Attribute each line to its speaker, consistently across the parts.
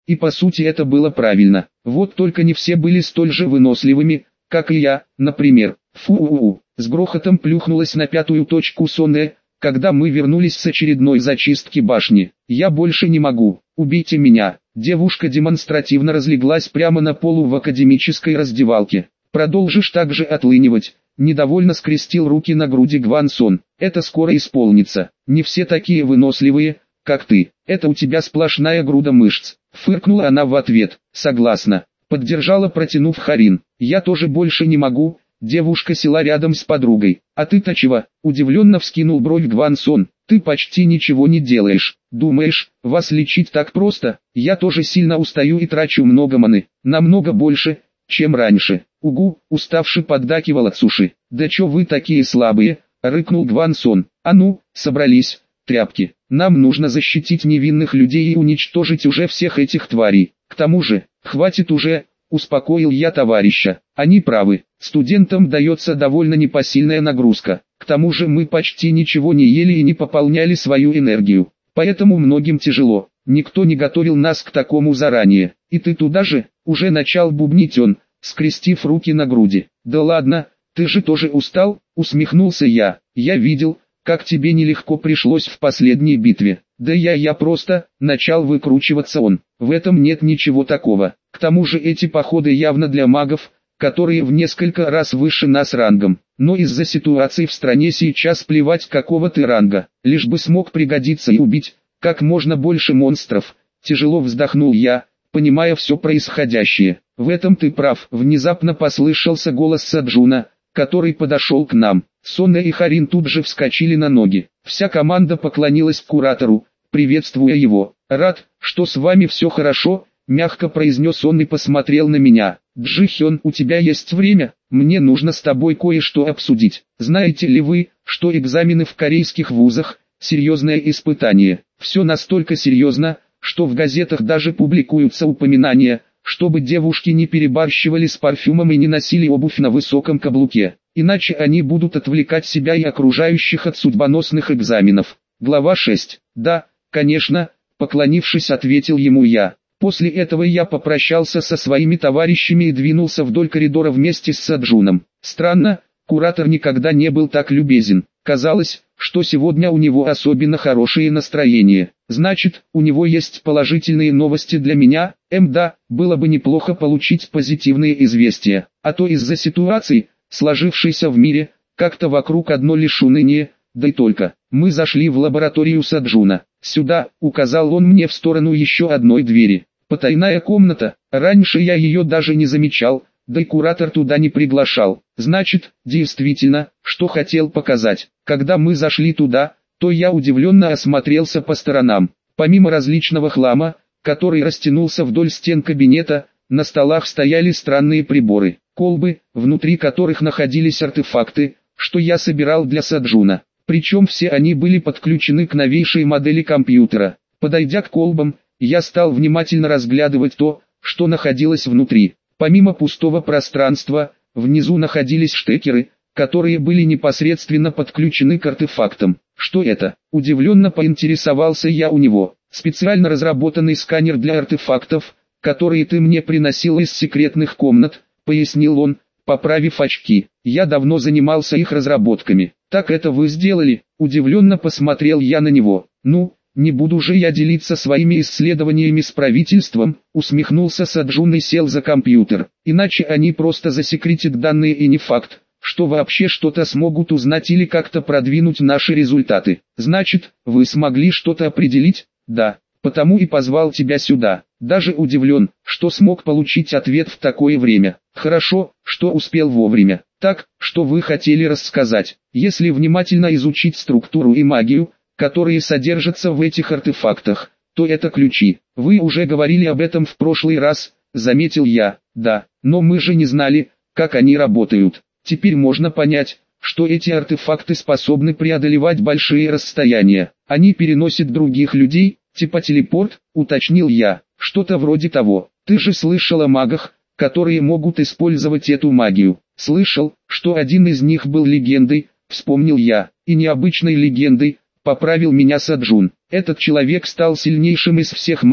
Speaker 1: И по сути это было правильно. Вот только не все были столь же выносливыми, как и я, например. Фу-у-у. С грохотом плюхнулась на пятую точку сонная, когда мы вернулись с очередной зачистки башни. Я больше не могу. Убейте меня. Девушка демонстративно разлеглась прямо на полу в академической раздевалке. Продолжишь так же отлынивать. Недовольно скрестил руки на груди Гван Сон. Это скоро исполнится. Не все такие выносливые, как ты. Это у тебя сплошная груда мышц. Фыркнула она в ответ. Согласна. Поддержала, протянув Харин. Я тоже больше не могу. Девушка села рядом с подругой. А ты-то чего? Удивленно вскинул бровь Гван Сон. Ты почти ничего не делаешь. Думаешь, вас лечить так просто? Я тоже сильно устаю и трачу много маны. Намного больше, чем раньше. Угу, уставший поддакивал Цуши. Да чё вы такие слабые? Рыкнул Гван Сон. А ну, собрались, тряпки. Нам нужно защитить невинных людей и уничтожить уже всех этих тварей. К тому же, хватит уже, успокоил я товарища. Они правы, студентам дается довольно непосильная нагрузка. К тому же мы почти ничего не ели и не пополняли свою энергию. Поэтому многим тяжело. Никто не готовил нас к такому заранее. И ты туда же, уже начал бубнить он, скрестив руки на груди. Да ладно, ты же тоже устал, усмехнулся я. Я видел, как тебе нелегко пришлось в последней битве. Да я просто, начал выкручиваться он. В этом нет ничего такого. К тому же эти походы явно для магов, которые в несколько раз выше нас рангом. Но из-за ситуации в стране сейчас плевать какого ты ранга, лишь бы смог пригодиться и убить как можно больше монстров. Тяжело вздохнул я, понимая все происходящее. В этом ты прав. Внезапно послышался голос Саджуна, который подошел к нам. Сонна и Харин тут же вскочили на ноги. Вся команда поклонилась куратору, приветствуя его. «Рад, что с вами все хорошо», — мягко произнес он и посмотрел на меня. «Джи-хён, у тебя есть время? Мне нужно с тобой кое-что обсудить. Знаете ли вы, что экзамены в корейских вузах — серьезное испытание? Все настолько серьезно, что в газетах даже публикуются упоминания, чтобы девушки не перебарщивали с парфюмом и не носили обувь на высоком каблуке. Иначе они будут отвлекать себя и окружающих от судьбоносных экзаменов». Глава 6. «Да, конечно», — поклонившись, ответил ему я. После этого я попрощался со своими товарищами и двинулся вдоль коридора вместе с Саджуном. Странно, куратор никогда не был так любезен. Казалось, что сегодня у него особенно хорошее настроение. Значит, у него есть положительные новости для меня. Да, было бы неплохо получить позитивные известия. А то из-за ситуации, сложившейся в мире, как-то вокруг одно лишь уныние, да и только. Мы зашли в лабораторию Саджуна. «Сюда», — указал он мне в сторону еще одной двери. Потайная комната, раньше я ее даже не замечал, да и куратор туда не приглашал. Значит, действительно, что хотел показать. Когда мы зашли туда, то я удивленно осмотрелся по сторонам. Помимо различного хлама, который растянулся вдоль стен кабинета, на столах стояли странные приборы, колбы, внутри которых находились артефакты, что я собирал для Саджуна. Причем все они были подключены к новейшей модели компьютера. Подойдя к колбам, я стал внимательно разглядывать то, что находилось внутри. Помимо пустого пространства, внизу находились штекеры, которые были непосредственно подключены к артефактам. «Что это?» – удивленно поинтересовался я у него. «Специально разработанный сканер для артефактов, которые ты мне приносил из секретных комнат», – пояснил он, поправив очки. «Я давно занимался их разработками». «Так это вы сделали?» – удивленно посмотрел я на него. «Ну, не буду же я делиться своими исследованиями с правительством», — усмехнулся Саджун и сел за компьютер. «Иначе они просто засекретят данные и не факт, что вообще что-то смогут узнать или как-то продвинуть наши результаты. Значит, вы смогли что-то определить?» «Да, потому и позвал тебя сюда. Даже удивлен, что смог получить ответ в такое время. Хорошо, что успел вовремя. Так, что вы хотели рассказать? Если внимательно изучить структуру и магию, которые содержатся в этих артефактах, то это ключи. Вы уже говорили об этом в прошлый раз», — заметил я. «Да, но мы же не знали, как они работают. Теперь можно понять, что эти артефакты способны преодолевать большие расстояния. Они переносят других людей, типа телепорт», — уточнил я. «Что-то вроде того. Ты же слышал о магах, которые могут использовать эту магию». «Слышал, что один из них был легендой», — вспомнил я. «И необычной легендой», — поправил меня Саджун. «Этот человек стал сильнейшим из всех магов,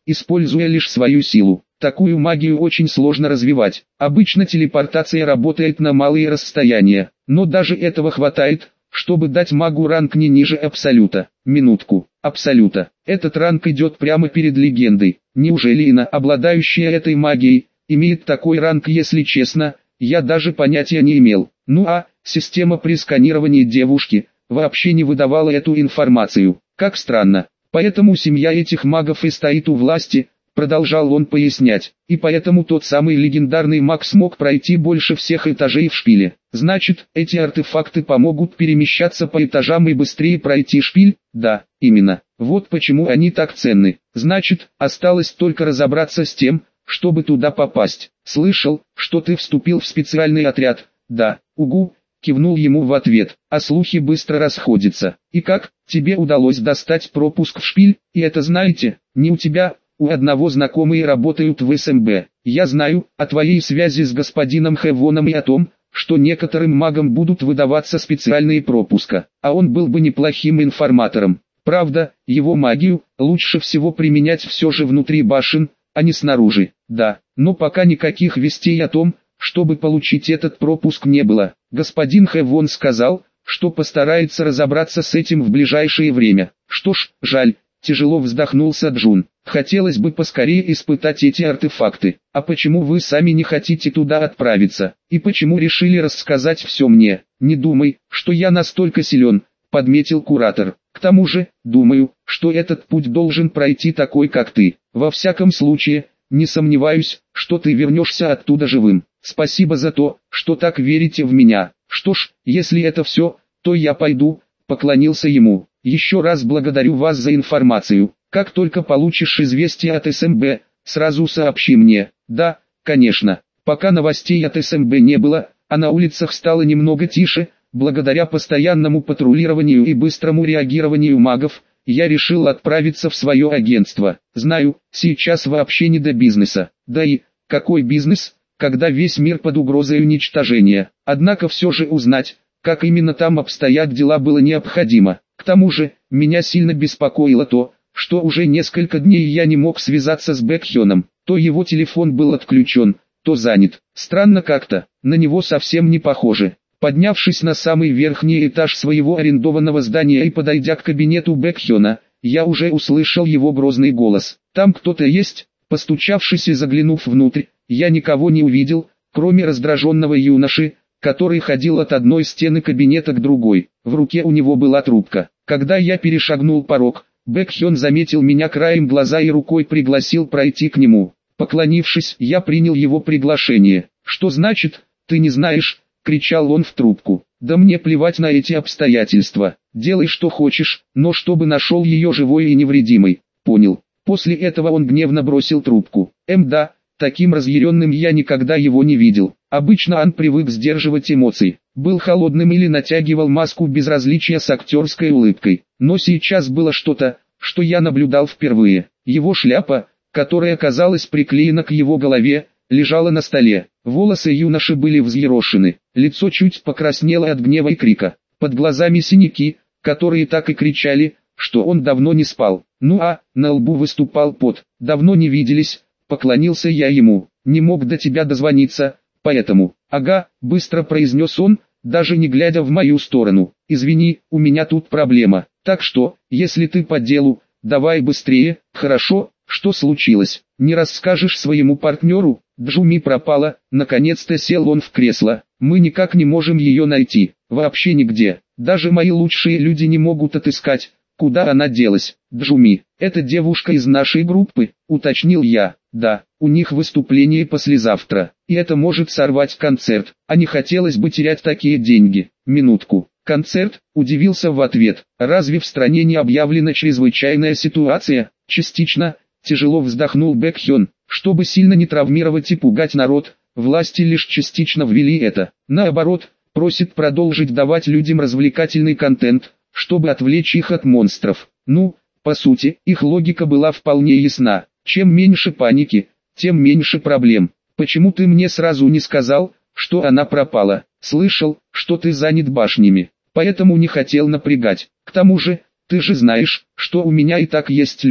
Speaker 1: используя лишь свою силу. Такую магию очень сложно развивать. Обычно телепортация работает на малые расстояния, но даже этого хватает, чтобы дать магу ранг не ниже Абсолюта. Минутку. Абсолюта. Этот ранг идет прямо перед легендой. Неужели Ина, обладающая этой магией, имеет такой ранг? Если честно, я даже понятия не имел. Ну а система при сканировании девушки вообще не выдавала эту информацию. Как странно. Поэтому семья этих магов и стоит у власти, продолжал он пояснять. И поэтому тот самый легендарный маг смог пройти больше всех этажей в шпиле. Значит, эти артефакты помогут перемещаться по этажам и быстрее пройти шпиль? Да, именно. Вот почему они так ценны. Значит, осталось только разобраться с тем, чтобы туда попасть. Слышал, что ты вступил в специальный отряд. Да, угу. Кивнул ему в ответ, а слухи быстро расходятся. И как, тебе удалось достать пропуск в шпиль? И это знаете, не у тебя, у одного знакомые работают в СМБ. Я знаю о твоей связи с господином Хевоном и о том, что некоторым магам будут выдаваться специальные пропуска, а он был бы неплохим информатором. Правда, его магию лучше всего применять все же внутри башен, а не снаружи. Да, но пока никаких вестей о том, чтобы получить этот пропуск, не было. Господин Хэвон сказал, что постарается разобраться с этим в ближайшее время. Что ж, жаль, тяжело вздохнул Саджун. Хотелось бы поскорее испытать эти артефакты. А почему вы сами не хотите туда отправиться? И почему решили рассказать все мне? Не думай, что я настолько силен, подметил куратор. К тому же, думаю, что этот путь должен пройти такой, как ты. Во всяком случае, не сомневаюсь, что ты вернешься оттуда живым. Спасибо за то, что так верите в меня. Что ж, если это все, то я пойду, поклонился ему. Еще раз благодарю вас за информацию. Как только получишь известие от СМБ, сразу сообщи мне. Да, конечно. Пока новостей от СМБ не было, а на улицах стало немного тише, благодаря постоянному патрулированию и быстрому реагированию магов, я решил отправиться в свое агентство. Знаю, сейчас вообще не до бизнеса. Да и, какой бизнес, когда весь мир под угрозой уничтожения. Однако все же узнать, как именно там обстоят дела, было необходимо. К тому же, меня сильно беспокоило то, что уже несколько дней я не мог связаться с Бэкхёном. То его телефон был отключен, то занят. Странно как-то, на него совсем не похоже. Поднявшись на самый верхний этаж своего арендованного здания и подойдя к кабинету Бэкхёна, я уже услышал его грозный голос. «Там кто-то есть?» Постучавшись и заглянув внутрь, я никого не увидел, кроме раздраженного юноши, который ходил от одной стены кабинета к другой. В руке у него была трубка. Когда я перешагнул порог, Бэкхён заметил меня краем глаза и рукой пригласил пройти к нему. Поклонившись, я принял его приглашение. «Что значит, ты не знаешь?» — кричал он в трубку. «Да мне плевать на эти обстоятельства. Делай что хочешь, но чтобы нашел ее живой и невредимой. Понял?» После этого он гневно бросил трубку. Да, таким разъяренным я никогда его не видел. Обычно он привык сдерживать эмоции, был холодным или натягивал маску безразличия с актерской улыбкой. Но сейчас было что-то, что я наблюдал впервые. Его шляпа, которая казалась приклеена к его голове, лежала на столе. Волосы юноши были взъерошены, лицо чуть покраснело от гнева и крика. Под глазами синяки, которые так и кричали, что он давно не спал. Ну а, на лбу выступал пот. «Давно не виделись», — поклонился я ему. «Не мог до тебя дозвониться, поэтому...» «Ага», — быстро произнес он, даже не глядя в мою сторону. «Извини, у меня тут проблема. Так что, если ты по делу, давай быстрее». «Хорошо, что случилось? Не расскажешь своему партнеру?» Джуми пропала, наконец-то сел он в кресло. «Мы никак не можем ее найти, вообще нигде. Даже мои лучшие люди не могут отыскать, куда она делась». «Джуми, это девушка из нашей группы», уточнил я. «Да, у них выступление послезавтра, и это может сорвать концерт, а не хотелось бы терять такие деньги». «Минутку, концерт?» удивился в ответ. «Разве в стране не объявлена чрезвычайная ситуация?» «Частично», тяжело вздохнул Бэкхён. «Чтобы сильно не травмировать и пугать народ, власти лишь частично ввели это. Наоборот, просит продолжить давать людям развлекательный контент, чтобы отвлечь их от монстров». Ну, по сути, их логика была вполне ясна. Чем меньше паники, тем меньше проблем. «Почему ты мне сразу не сказал, что она пропала?» «Слышал, что ты занят башнями, поэтому не хотел напрягать. К тому же, ты же знаешь, что у меня и так есть люди».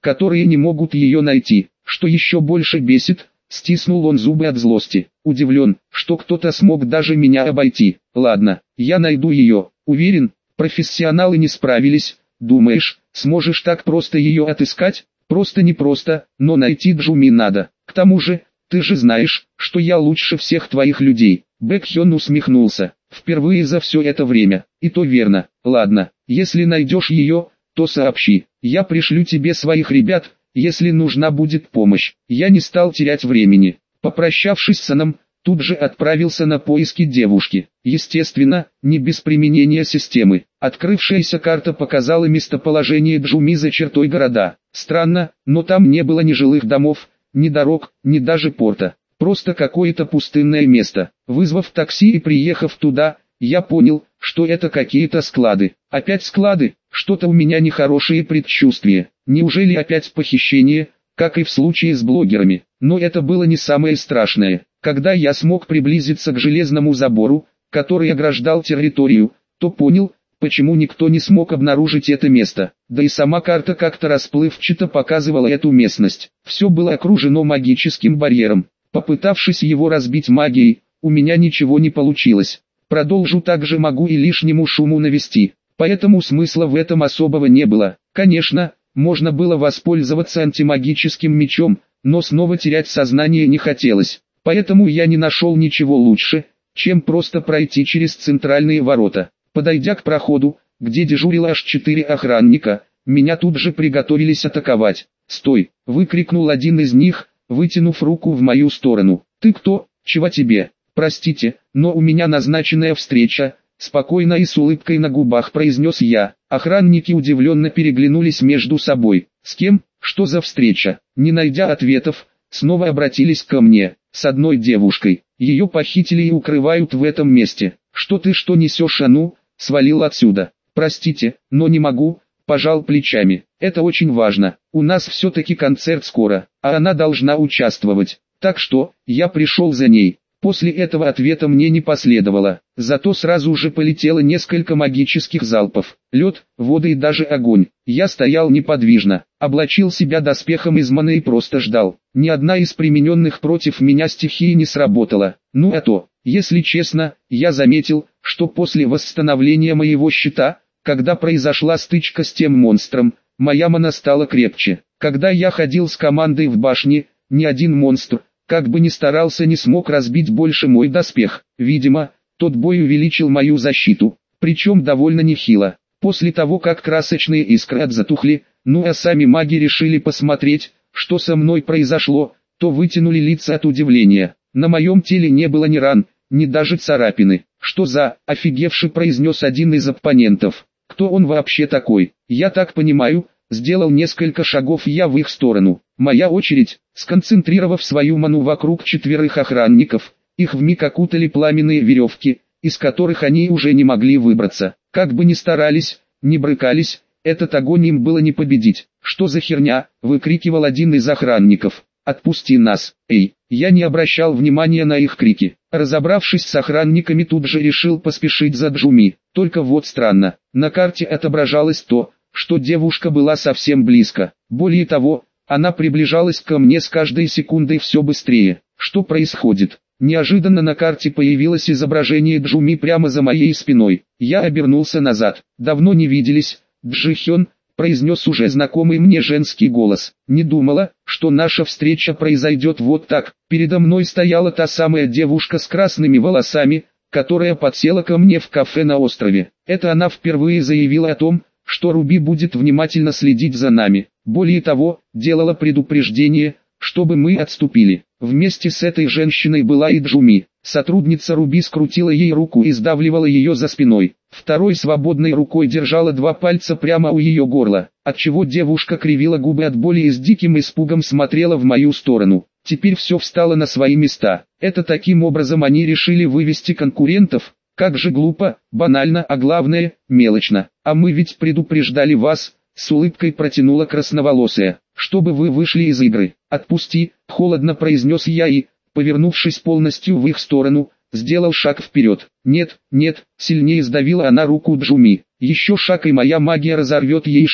Speaker 1: которые не могут ее найти. Что еще больше бесит, стиснул он зубы от злости. Удивлен, что кто-то смог даже меня обойти. Ладно, я найду ее. Уверен, профессионалы не справились. Думаешь, сможешь так просто ее отыскать? Просто не просто, но найти Джуми надо. К тому же, ты же знаешь, что я лучше всех твоих людей. Бэк Хён усмехнулся. Впервые за все это время. И то верно. Ладно, если найдешь ее, то сообщи. Я пришлю тебе своих ребят, если нужна будет помощь. Я не стал терять времени. Попрощавшись с Аном, тут же отправился на поиски девушки. Естественно, не без применения системы. Открывшаяся карта показала местоположение Джуми за чертой города. Странно, но там не было ни жилых домов, ни дорог, ни даже порта. Просто какое-то пустынное место. Вызвав такси и приехав туда, я понял, что это какие-то склады. Опять склады? Что-то у меня нехорошие предчувствия. Неужели опять похищение, как и в случае с блогерами? Но это было не самое страшное. Когда я смог приблизиться к железному забору, который ограждал территорию, то понял, почему никто не смог обнаружить это место. Да и сама карта как-то расплывчато показывала эту местность. Все было окружено магическим барьером. Попытавшись его разбить магией, у меня ничего не получилось. Продолжу так же могу и лишнему шуму навести. Поэтому смысла в этом особого не было. Конечно, можно было воспользоваться антимагическим мечом, но снова терять сознание не хотелось. Поэтому я не нашел ничего лучше, чем просто пройти через центральные ворота. Подойдя к проходу, где дежурило аж 4 охранника, меня тут же приготовились атаковать. «Стой!» — выкрикнул один из них, вытянув руку в мою сторону. «Ты кто? Чего тебе?» «Простите, но у меня назначенная встреча», — спокойно и с улыбкой на губах произнес я. Охранники удивленно переглянулись между собой. «С кем? Что за встреча?» Не найдя ответов, снова обратились ко мне. «С одной девушкой. Ее похитили и укрывают в этом месте. Что ты что несешь, а ну, свалил отсюда». «Простите, но не могу», — пожал плечами. «Это очень важно. У нас все-таки концерт скоро, а она должна участвовать. Так что, я пришел за ней». После этого ответа мне не последовало, зато сразу же полетело несколько магических залпов. Лед, вода и даже огонь. Я стоял неподвижно, облачил себя доспехом из маны и просто ждал. Ни одна из примененных против меня стихий не сработала. Ну а то, если честно, я заметил, что после восстановления моего щита, когда произошла стычка с тем монстром, моя мана стала крепче. Когда я ходил с командой в башне, ни один монстр, как бы ни старался, не смог разбить больше мой доспех. Видимо, тот бой увеличил мою защиту, причем довольно нехило. После того, как красочные искры затухли, ну а сами маги решили посмотреть, что со мной произошло, то вытянули лица от удивления. На моем теле не было ни ран, ни даже царапины. «Что за?» — офигевший произнес один из оппонентов. «Кто он вообще такой?» «Я так понимаю», — сделал несколько шагов я в их сторону. Моя очередь. Сконцентрировав свою ману вокруг 4 охранников, их вмиг окутали пламенные веревки, из которых они уже не могли выбраться. Как бы ни старались, ни брыкались, этот огонь им было не победить. «Что за херня?» — выкрикивал один из охранников. «Отпусти нас, эй!» Я не обращал внимания на их крики. Разобравшись с охранниками, тут же решил поспешить за Джуми. Только вот странно, на карте отображалось то, что девушка была совсем близко. Более того, она приближалась ко мне с каждой секундой все быстрее. Что происходит? Неожиданно на карте появилось изображение Джуми прямо за моей спиной. Я обернулся назад. «Давно не виделись, Джихён», — произнес уже знакомый мне женский голос. «Не думала, что наша встреча произойдет вот так». Передо мной стояла та самая девушка с красными волосами, которая подсела ко мне в кафе на острове. Это она впервые заявила о том, что Руби будет внимательно следить за нами. Более того, делала предупреждение, чтобы мы отступили. Вместе с этой женщиной была и Джуми. Сотрудница Руби скрутила ей руку и сдавливала ее за спиной. Второй свободной рукой держала 2 пальца прямо у ее горла, отчего девушка кривила губы от боли и с диким испугом смотрела в мою сторону. Теперь все встало на свои места. Это таким образом они решили вывести конкурентов? Как же глупо, банально, а главное, мелочно. А мы ведь предупреждали вас, с улыбкой протянула красноволосая, чтобы вы вышли из игры. «Отпусти», — холодно произнес я и, повернувшись полностью в их сторону, сделал шаг вперед. «Нет, нет», — сильнее сдавила она руку Джуми. «Еще шаг и моя магия разорвет ей шею».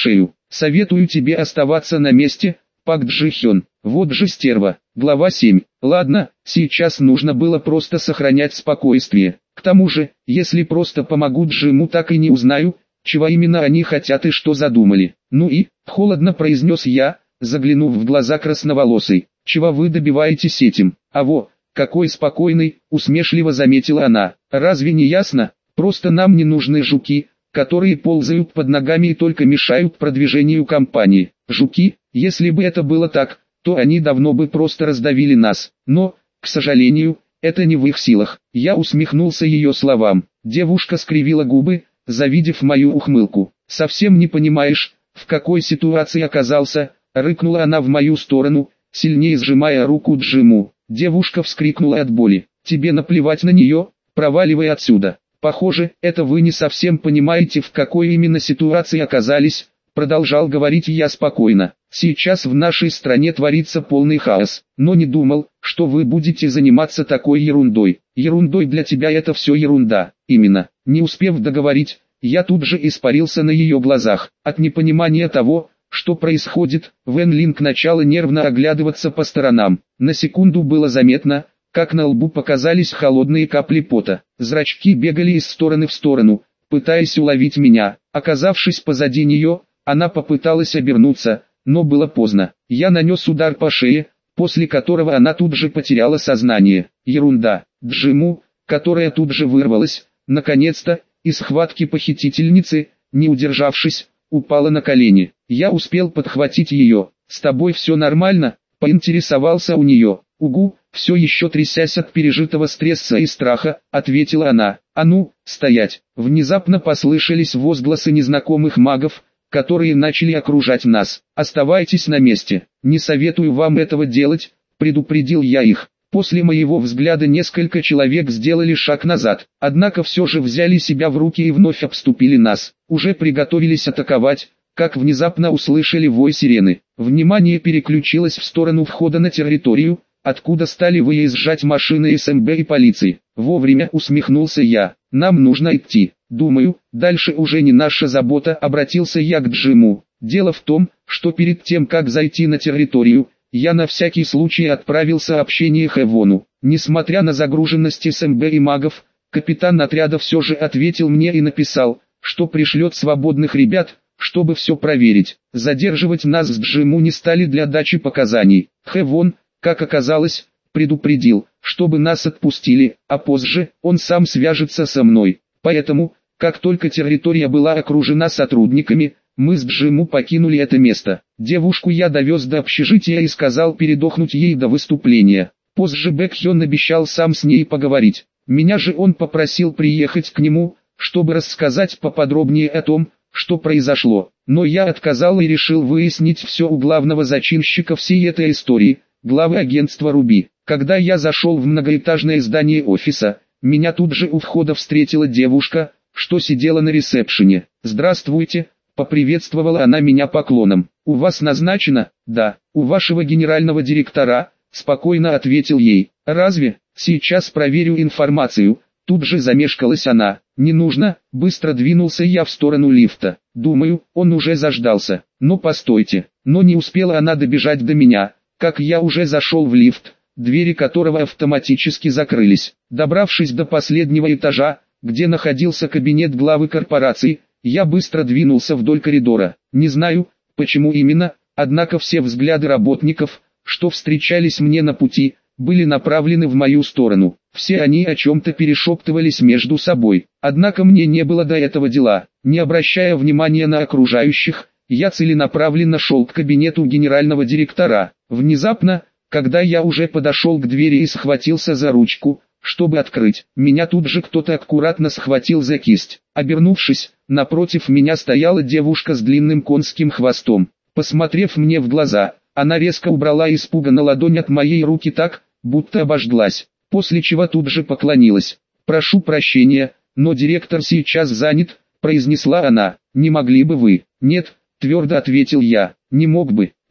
Speaker 1: Советую тебе оставаться на месте, Пак Джи-хён. Вот же стерва. Глава 7. Ладно, сейчас нужно было просто сохранять спокойствие. К тому же, если просто помогу Джиму, так и не узнаю, чего именно они хотят и что задумали. Ну и, холодно произнес я, заглянув в глаза красноволосой. Чего вы добиваетесь этим? А во, какой спокойный, усмешливо заметила она. Разве не ясно? Просто нам не нужны жуки, которые ползают под ногами и только мешают продвижению компании. Жуки, если бы это было так, то они давно бы просто раздавили нас. Но, к сожалению, это не в их силах. Я усмехнулся ее словам. Девушка скривила губы, завидев мою ухмылку. «Совсем не понимаешь, в какой ситуации оказался?» — рыкнула она в мою сторону, сильнее сжимая руку Джиму. Девушка вскрикнула от боли. «Тебе наплевать на нее? Проваливай отсюда!» «Похоже, это вы не совсем понимаете, в какой именно ситуации оказались», — продолжал говорить я спокойно. «Сейчас в нашей стране творится полный хаос, но не думал, что вы будете заниматься такой ерундой. Ерундой для тебя это все ерунда, именно». Не успев договорить, я тут же испарился на ее глазах. От непонимания того, что происходит, Вэн Линг начала нервно оглядываться по сторонам. На секунду было заметно, как на лбу показались холодные капли пота. Зрачки бегали из стороны в сторону, пытаясь уловить меня. Оказавшись позади нее, она попыталась обернуться, но было поздно. Я нанес удар по шее, после которого она тут же потеряла сознание. Ерунда. Джиму, которая тут же вырвалась, наконец-то, из схватки похитительницы, не удержавшись, упала на колени. Я успел подхватить ее. «С тобой все нормально?» — поинтересовался у нее. «Угу», все еще трясясь от пережитого стресса и страха, ответила она. «А ну, стоять!» Внезапно послышались возгласы незнакомых магов, которые начали окружать нас. «Оставайтесь на месте, не советую вам этого делать», — предупредил я их. После моего взгляда несколько человек сделали шаг назад, однако все же взяли себя в руки и вновь обступили нас. Уже приготовились атаковать, как внезапно услышали вой сирены. Внимание переключилось в сторону входа на территорию, откуда стали выезжать машины СМБ и полиции. Вовремя усмехнулся я. «Нам нужно идти. Думаю, дальше уже не наша забота», — обратился я к Джиму. «Дело в том, что перед тем, как зайти на территорию, я на всякий случай отправил сообщение Хэвону. Несмотря на загруженность СМБ и магов, капитан отряда все же ответил мне и написал, что пришлет свободных ребят, чтобы все проверить. Задерживать нас с Джиму не стали для дачи показаний. Хэвон, как оказалось, предупредил, чтобы нас отпустили, а позже он сам свяжется со мной. Поэтому, как только территория была окружена сотрудниками, мы с Джиму покинули это место. Девушку я довез до общежития и сказал передохнуть ей до выступления. Позже Бэкхён обещал сам с ней поговорить. Меня же он попросил приехать к нему, чтобы рассказать поподробнее о том, что произошло. Но я отказал и решил выяснить все у главного зачинщика всей этой истории, главы агентства Руби. Когда я зашел в многоэтажное здание офиса, меня тут же у входа встретила девушка, что сидела на ресепшене. «Здравствуйте», — поприветствовала она меня поклоном. «У вас назначено?» «Да, у вашего генерального директора», — спокойно ответил ей. «Разве? Сейчас проверю информацию». Тут же замешкалась она. «Не нужно», — быстро двинулся я в сторону лифта. Думаю, он уже заждался. «Но постойте». Но не успела она добежать до меня, как я уже зашел в лифт, двери которого автоматически закрылись. Добравшись до последнего этажа, где находился кабинет главы корпорации, я быстро двинулся вдоль коридора. Не знаю, почему именно, однако все взгляды работников, что встречались мне на пути, были направлены в мою сторону. Все они о чем-то перешептывались между собой. Однако мне не было до этого дела. Не обращая внимания на окружающих, я целенаправленно шел к кабинету генерального директора. Внезапно, когда я уже подошел к двери и схватился за ручку, чтобы открыть, меня тут же кто-то аккуратно схватил за кисть. Обернувшись, напротив меня стояла девушка с длинным конским хвостом. Посмотрев мне в глаза, она резко убрала испуганно ладонь от моей руки так, будто обожглась, после чего тут же поклонилась. «Прошу прощения, но директор сейчас занят», — произнесла она. «Не могли бы вы?» «Нет», — твердо ответил я. «Не мог бы.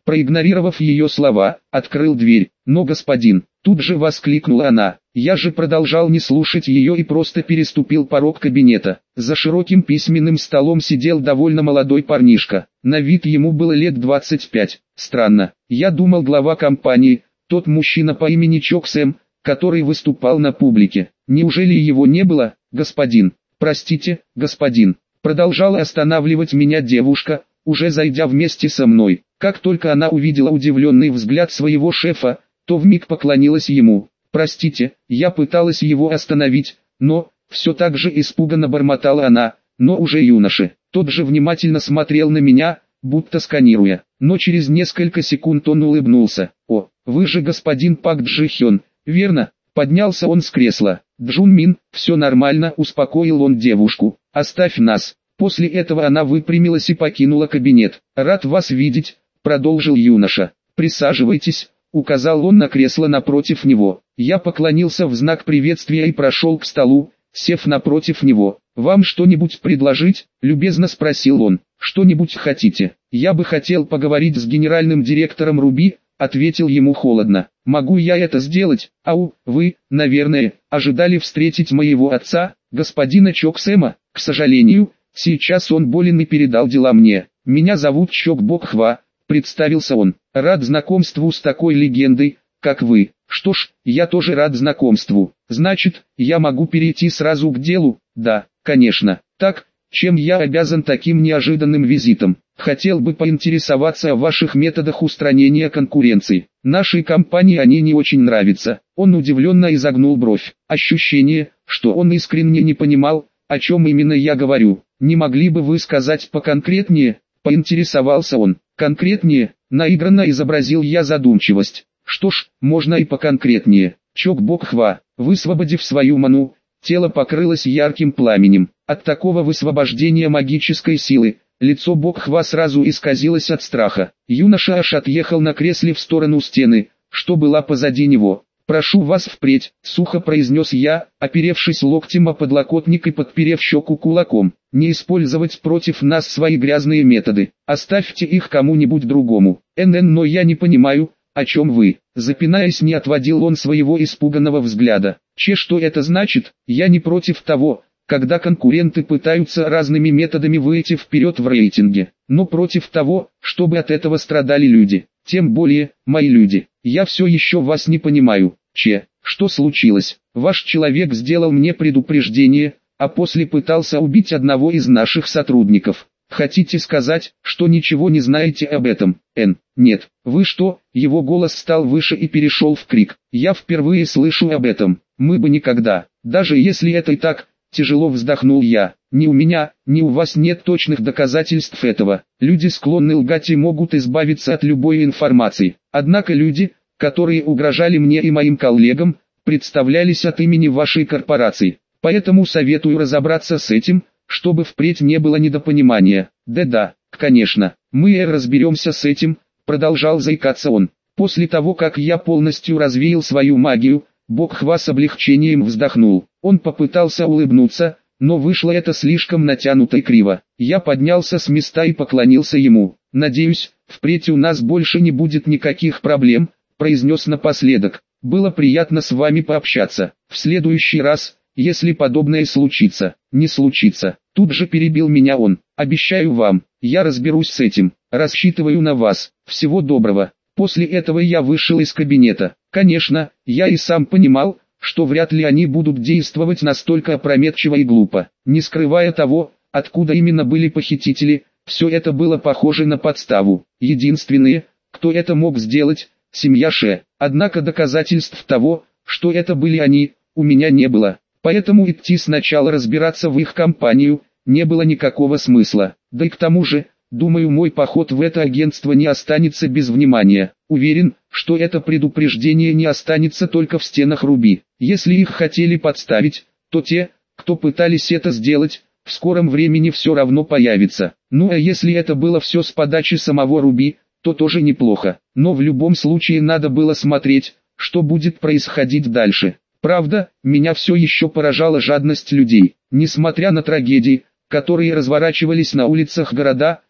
Speaker 1: Проигнорировав ее слова, открыл дверь. «Но, господин!» Тут же воскликнула она. Я же продолжал не слушать ее и просто переступил порог кабинета. За широким письменным столом сидел довольно молодой парнишка. На вид ему было лет 25. Странно. Я думал, глава компании, тот мужчина по имени Чок Сэм, который выступал на публике. Неужели его не было, господин? Простите, господин. Продолжала останавливать меня девушка, уже зайдя вместе со мной. Как только она увидела удивленный взгляд своего шефа, то вмиг поклонилась ему. «Простите, я пыталась его остановить, но...» Все так же испуганно бормотала она, но уже юноша. Тот же внимательно смотрел на меня, будто сканируя. Но через несколько секунд он улыбнулся. «О, вы же господин Пак Джи Хён, верно?» Поднялся он с кресла. «Джун Мин, все нормально», успокоил он девушку. «Оставь нас». После этого она выпрямилась и покинула кабинет. «Рад вас видеть», продолжил юноша. «Присаживайтесь», указал он на кресло напротив него. Я поклонился в знак приветствия и прошел к столу, сев напротив него. «Вам что-нибудь предложить?» – любезно спросил он. «Что-нибудь хотите?» «Я бы хотел поговорить с генеральным директором Руби», – ответил ему холодно. «Могу я это сделать?» «Ау, вы, наверное, ожидали встретить моего отца, господина Чок Сэма?» «К сожалению, сейчас он болен и передал дела мне. Меня зовут Чок Бок Хва», – представился он. «Рад знакомству с такой легендой, как вы». «Что ж, я тоже рад знакомству. Значит, я могу перейти сразу к делу?» «Да, конечно. Так, чем я обязан таким неожиданным визитом?» «Хотел бы поинтересоваться о ваших методах устранения конкуренции. Нашей компании они не очень нравятся». Он удивленно изогнул бровь. Ощущение, что он искренне не понимал, о чем именно я говорю. «Не могли бы вы сказать поконкретнее?» – поинтересовался он. «Конкретнее?» – наигранно изобразил я задумчивость. «Что ж, можно и поконкретнее». Чок Бок Хва, высвободив свою ману, тело покрылось ярким пламенем. От такого высвобождения магической силы, лицо Бок Хва сразу исказилось от страха. Юноша аж отъехал на кресле в сторону стены, что была позади него. «Прошу вас впредь», — сухо произнес я, оперевшись локтем о подлокотник и подперев щеку кулаком. «Не использовать против нас свои грязные методы. Оставьте их кому-нибудь другому. Но я не понимаю, о чем вы?» Запинаясь, не отводил он своего испуганного взгляда. Что это значит? Я не против того, когда конкуренты пытаются разными методами выйти вперед в рейтинге, но против того, чтобы от этого страдали люди. Тем более, мои люди. Я все еще вас не понимаю. Что случилось? Ваш человек сделал мне предупреждение, а после пытался убить одного из наших сотрудников. Хотите сказать, что ничего не знаете об этом? Нет. Вы что? Его голос стал выше и перешел в крик. Я впервые слышу об этом. Мы бы никогда. Даже если это и так, тяжело вздохнул я. Ни у меня, ни у вас нет точных доказательств этого. Люди склонны лгать и могут избавиться от любой информации. Однако люди, которые угрожали мне и моим коллегам, представлялись от имени вашей корпорации. Поэтому советую разобраться с этим, чтобы впредь не было недопонимания. Да, конечно, мы разберемся с этим, продолжал заикаться он. После того, как я полностью развеял свою магию, Бок Хва с облегчением вздохнул. Он попытался улыбнуться, но вышло это слишком натянуто и криво. Я поднялся с места и поклонился ему. «Надеюсь, впредь у нас больше не будет никаких проблем», произнес напоследок. «Было приятно с вами пообщаться. В следующий раз, если подобное случится, не случится». Тут же перебил меня он. «Обещаю вам, я разберусь с этим. Рассчитываю на вас. Всего доброго». После этого я вышел из кабинета. Конечно, я и сам понимал, что вряд ли они будут действовать настолько опрометчиво и глупо. Не скрывая того, откуда именно были похитители, все это было похоже на подставу. Единственные, кто это мог сделать, семья Ше. Однако доказательств того, что это были они, у меня не было. Поэтому идти сначала разбираться в их компанию, не было никакого смысла. Да и к тому же, думаю, мой поход в это агентство не останется без внимания. Уверен, что это предупреждение не останется только в стенах Руби. Если их хотели подставить, то те, кто пытались это сделать, в скором времени все равно появятся. Ну а если это было все с подачи самого Руби, то тоже неплохо. Но в любом случае надо было смотреть, что будет происходить дальше. Правда, меня все еще поражала жадность людей. Несмотря на трагедии, которые разворачивались на улицах города,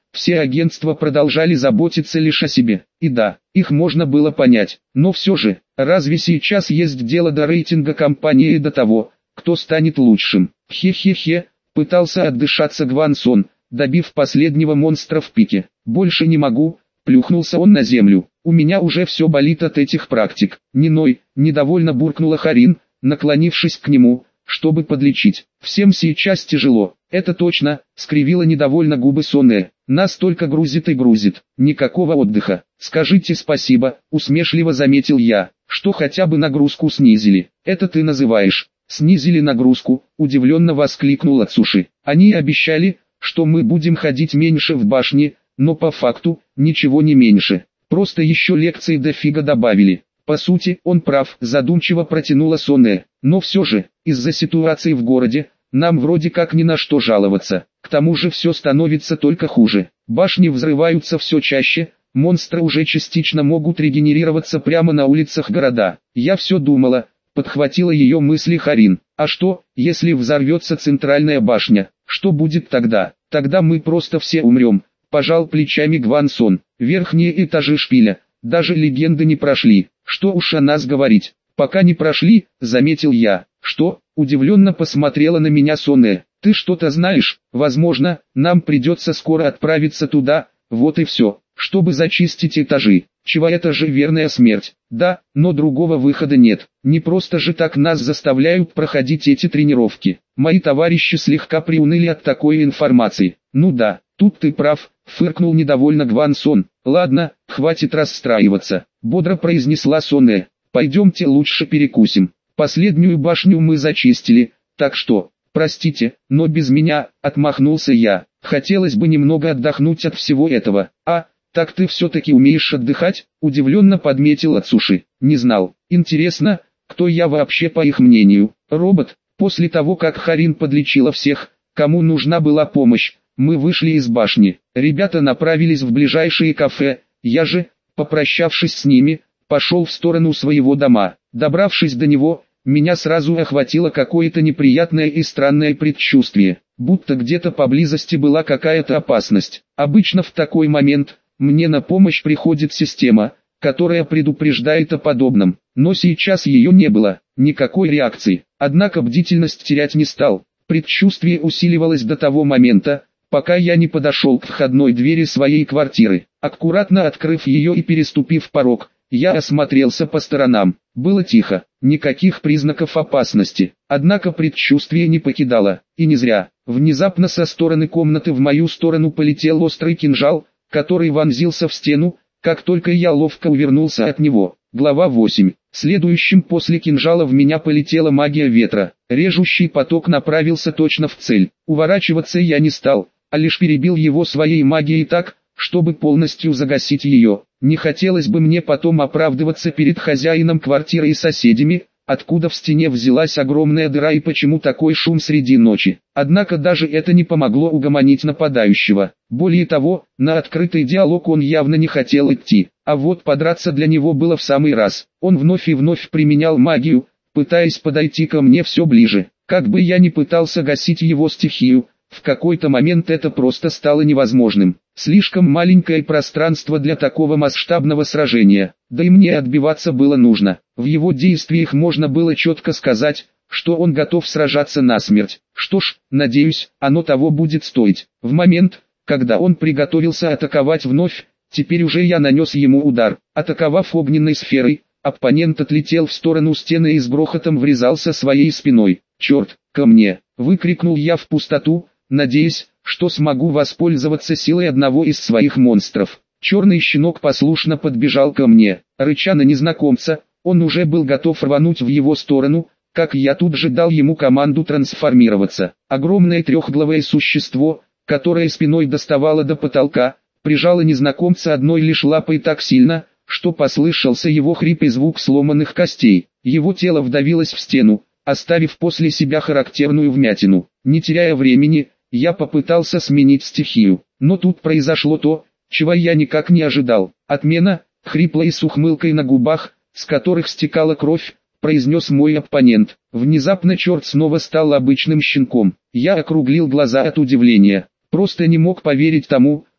Speaker 1: Все агентства продолжали заботиться лишь о себе. И да, их можно было понять. Но все же, разве сейчас есть дело до рейтинга компании и до того, кто станет лучшим? Хе-хе-хе, пытался отдышаться Гван Сон, добив последнего монстра в пике. Больше не могу, плюхнулся он на землю. У меня уже все болит от этих практик. Не ной, недовольно буркнула Харин, наклонившись к нему, чтобы подлечить. Всем сейчас тяжело. Это точно, скривила недовольно губы Сонная. Нас только грузит и грузит. Никакого отдыха. Скажите спасибо, усмешливо заметил я, что хотя бы нагрузку снизили. Это ты называешь? Снизили нагрузку, удивленно воскликнул Ацуши. Они обещали, что мы будем ходить меньше в башне, но по факту, ничего не меньше. Просто еще лекции дофига добавили. По сути, он прав, задумчиво протянула Сонная. Но все же, из-за ситуации в городе, нам вроде как ни на что жаловаться. К тому же все становится только хуже. Башни взрываются все чаще, монстры уже частично могут регенерироваться прямо на улицах города. Я все думала, подхватила ее мысли Харин. А что, если взорвется центральная башня? Что будет тогда? Тогда мы просто все умрем. Пожал плечами Гван Сон. Верхние этажи шпиля, даже легенды не прошли. Что уж о нас говорить. Пока не прошли, заметил я. Что? Удивленно посмотрела на меня Сонная. Ты что-то знаешь? Возможно, нам придется скоро отправиться туда, вот и все, чтобы зачистить этажи. Чего это же верная смерть. Да, но другого выхода нет. Не просто же так нас заставляют проходить эти тренировки. Мои товарищи слегка приуныли от такой информации. Ну да, тут ты прав, фыркнул недовольно Гван Сон. Ладно, хватит расстраиваться, бодро произнесла Сонная. Пойдемте лучше перекусим. Последнюю башню мы зачистили, так что, простите, но без меня, отмахнулся я. Хотелось бы немного отдохнуть от всего этого. А, так ты все-таки умеешь отдыхать? Удивленно подметил Ацуши. Не знал. Интересно, кто я вообще по их мнению? Робот? После того, как Харин подлечила всех, кому нужна была помощь, мы вышли из башни. Ребята направились в ближайшее кафе. Я же, попрощавшись с ними, пошел в сторону своего дома. Добравшись до него, меня сразу охватило какое-то неприятное и странное предчувствие, будто где-то поблизости была какая-то опасность. Обычно в такой момент мне на помощь приходит система, которая предупреждает о подобном, но сейчас ее не было, никакой реакции. Однако бдительность терять не стал. Предчувствие усиливалось до того момента, пока я не подошел к входной двери своей квартиры. Аккуратно открыв ее и переступив порог, я осмотрелся по сторонам. Было тихо, никаких признаков опасности. Однако предчувствие не покидало, и не зря. Внезапно со стороны комнаты в мою сторону полетел острый кинжал, который вонзился в стену, как только я ловко увернулся от него. Глава 8. Следующим после кинжала в меня полетела магия ветра. Режущий поток направился точно в цель. Уворачиваться я не стал, а лишь перебил его своей магией так, чтобы полностью загасить ее. Не хотелось бы мне потом оправдываться перед хозяином квартиры и соседями, откуда в стене взялась огромная дыра и почему такой шум среди ночи. Однако даже это не помогло угомонить нападающего. Более того, на открытый диалог он явно не хотел идти, а вот подраться для него было в самый раз. Он вновь и вновь применял магию, пытаясь подойти ко мне все ближе. Как бы я ни пытался гасить его стихию, в какой-то момент это просто стало невозможным. Слишком маленькое пространство для такого масштабного сражения, да и мне отбиваться было нужно. В его действиях можно было четко сказать, что он готов сражаться насмерть. Что ж, надеюсь, оно того будет стоить. В момент, когда он приготовился атаковать вновь, теперь уже я нанес ему удар. Атаковав огненной сферой, оппонент отлетел в сторону стены и с грохотом врезался своей спиной. «Черт, ко мне!» — выкрикнул я в пустоту, надеясь, что смогу воспользоваться силой одного из своих монстров. Черный щенок послушно подбежал ко мне, рыча на незнакомца. Он уже был готов рвануть в его сторону, как я тут же дал ему команду трансформироваться. Огромное трехглавое существо, которое спиной доставало до потолка, прижало незнакомца одной лишь лапой так сильно, что послышался его хрип и звук сломанных костей. Его тело вдавилось в стену, оставив после себя характерную вмятину. Не теряя времени, я попытался сменить стихию, но тут произошло то, чего я никак не ожидал. Отмена, хрипло и с ухмылкой на губах, с которых стекала кровь, произнес мой оппонент. Внезапно черт снова стал обычным щенком. Я округлил глаза от удивления. Просто не мог поверить тому,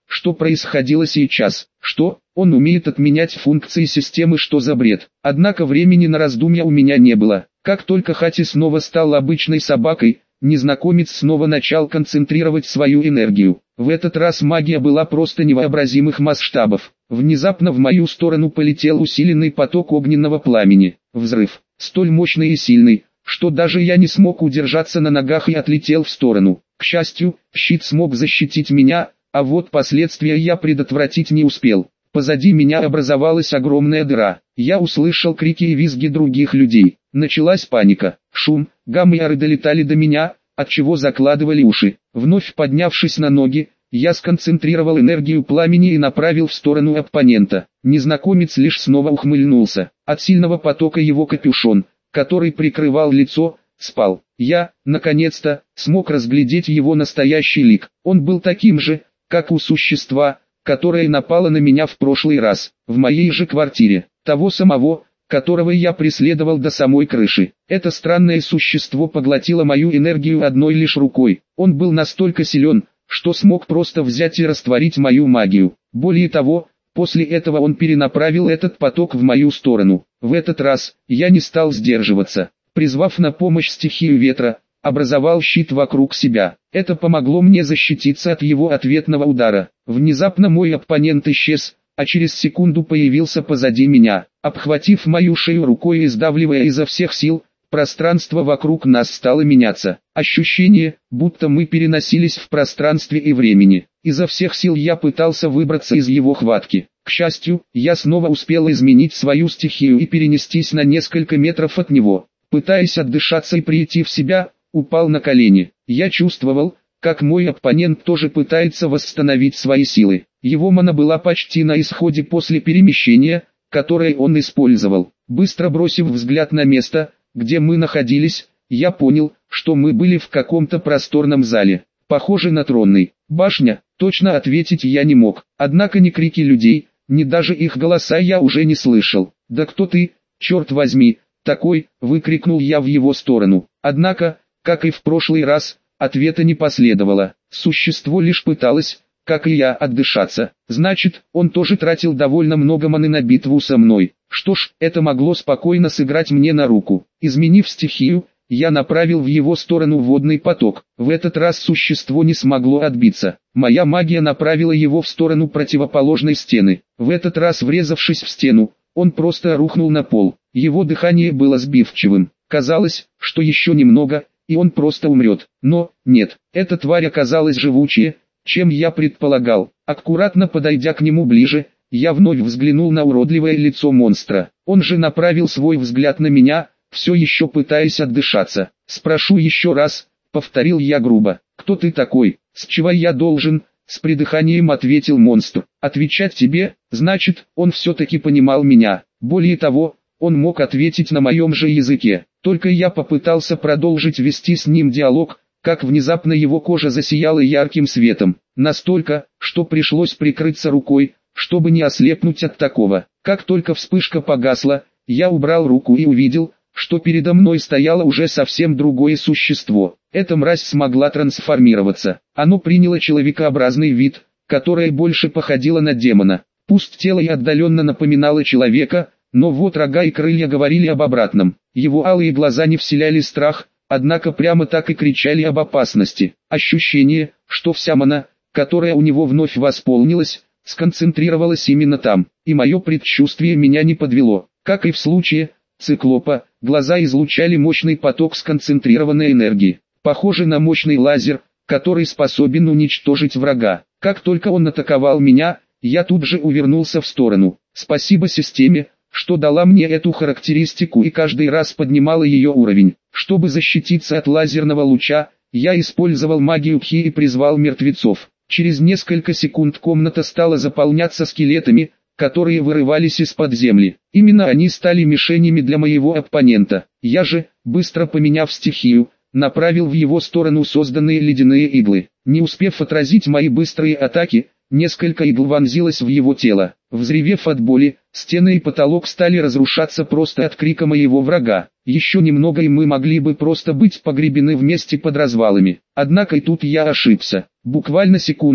Speaker 1: что происходило сейчас. Что? Он умеет отменять функции системы, что за бред? Однако времени на раздумья у меня не было. Как только Хати снова стал обычной собакой, незнакомец снова начал концентрировать свою энергию. В этот раз магия была просто невообразимых масштабов. Внезапно в мою сторону полетел усиленный поток огненного пламени. Взрыв, столь мощный и сильный, что даже я не смог удержаться на ногах и отлетел в сторону. К счастью, щит смог защитить меня, а вот последствия я предотвратить не успел. Позади меня образовалась огромная дыра. Я услышал крики и визги других людей. Началась паника. Шум, гам и оры долетали до меня, отчего закладывали уши. Вновь поднявшись на ноги, я сконцентрировал энергию пламени и направил в сторону оппонента. Незнакомец лишь снова ухмыльнулся. От сильного потока его капюшон, который прикрывал лицо, спал. Я, наконец-то, смог разглядеть его настоящий лик. Он был таким же, как у существа, которое напало на меня в прошлый раз, в моей же квартире, того самого, которого я преследовал до самой крыши. Это странное существо поглотило мою энергию одной лишь рукой. Он был настолько силен, что смог просто взять и растворить мою магию. Более того, после этого он перенаправил этот поток в мою сторону. В этот раз, я не стал сдерживаться. Призвав на помощь стихию ветра, образовал щит вокруг себя. Это помогло мне защититься от его ответного удара. Внезапно мой оппонент исчез, а через секунду появился позади меня. Обхватив мою шею рукой и сдавливая изо всех сил, пространство вокруг нас стало меняться. Ощущение, будто мы переносились в пространстве и времени. Изо всех сил я пытался выбраться из его хватки. К счастью, я снова успел изменить свою стихию и перенестись на несколько метров от него. Пытаясь отдышаться и прийти в себя, упал на колени. Я чувствовал, как мой оппонент тоже пытается восстановить свои силы. Его мана была почти на исходе после перемещения, которое он использовал. Быстро бросив взгляд на место, где мы находились, я понял, что мы были в каком-то просторном зале, похоже на тронный. Башня, точно ответить я не мог. Однако ни крики людей, ни даже их голоса я уже не слышал. «Да кто ты, черт возьми, такой?» — выкрикнул я в его сторону. Однако, как и в прошлый раз, ответа не последовало. Существо лишь пыталось, как и я, отдышаться. Значит, он тоже тратил довольно много маны на битву со мной. Что ж, это могло спокойно сыграть мне на руку. Изменив стихию, я направил в его сторону водный поток. В этот раз существо не смогло отбиться. Моя магия направила его в сторону противоположной стены. В этот раз, врезавшись в стену, он просто рухнул на пол. Его дыхание было сбивчивым. Казалось, что еще немного, и он просто умрет. Но, нет, эта тварь оказалась живучее, чем я предполагал. Аккуратно подойдя к нему ближе, я вновь взглянул на уродливое лицо монстра. Он же направил свой взгляд на меня, все еще пытаясь отдышаться. «Спрошу еще раз», — повторил я грубо. «Кто ты такой? С чего я должен?» С придыханием ответил монстр. «Отвечать тебе?» Значит, он все-таки понимал меня. Более того, он мог ответить на моем же языке. Только я попытался продолжить вести с ним диалог, как внезапно его кожа засияла ярким светом. Настолько, что пришлось прикрыться рукой, чтобы не ослепнуть от такого. Как только вспышка погасла, я убрал руку и увидел, что передо мной стояло уже совсем другое существо. Эта мразь смогла трансформироваться. Оно приняло человекообразный вид, которое больше походило на демона. Пусть тело и отдаленно напоминало человека, но вот рога и крылья говорили об обратном. Его алые глаза не вселяли страх, однако прямо так и кричали об опасности. Ощущение, что вся мана, которая у него вновь восполнилась, сконцентрировалась именно там, и мое предчувствие меня не подвело. Как и в случае циклопа, глаза излучали мощный поток сконцентрированной энергии, похожий на мощный лазер, который способен уничтожить врага. Как только он атаковал меня, я тут же увернулся в сторону. Спасибо системе, что дала мне эту характеристику и каждый раз поднимала ее уровень. Чтобы защититься от лазерного луча, я использовал магию Пхи и призвал мертвецов. Через несколько секунд комната стала заполняться скелетами, которые вырывались из-под земли. Именно они стали мишенями для моего оппонента. Я же, быстро поменяв стихию, направил в его сторону созданные ледяные иглы. Не успев отразить мои быстрые атаки, несколько игл вонзилось в его тело. Взревев от боли, стены и потолок стали разрушаться просто от крика моего врага. Еще немного и мы могли бы просто быть погребены вместе под развалами. Однако и тут я ошибся. Буквально секунда,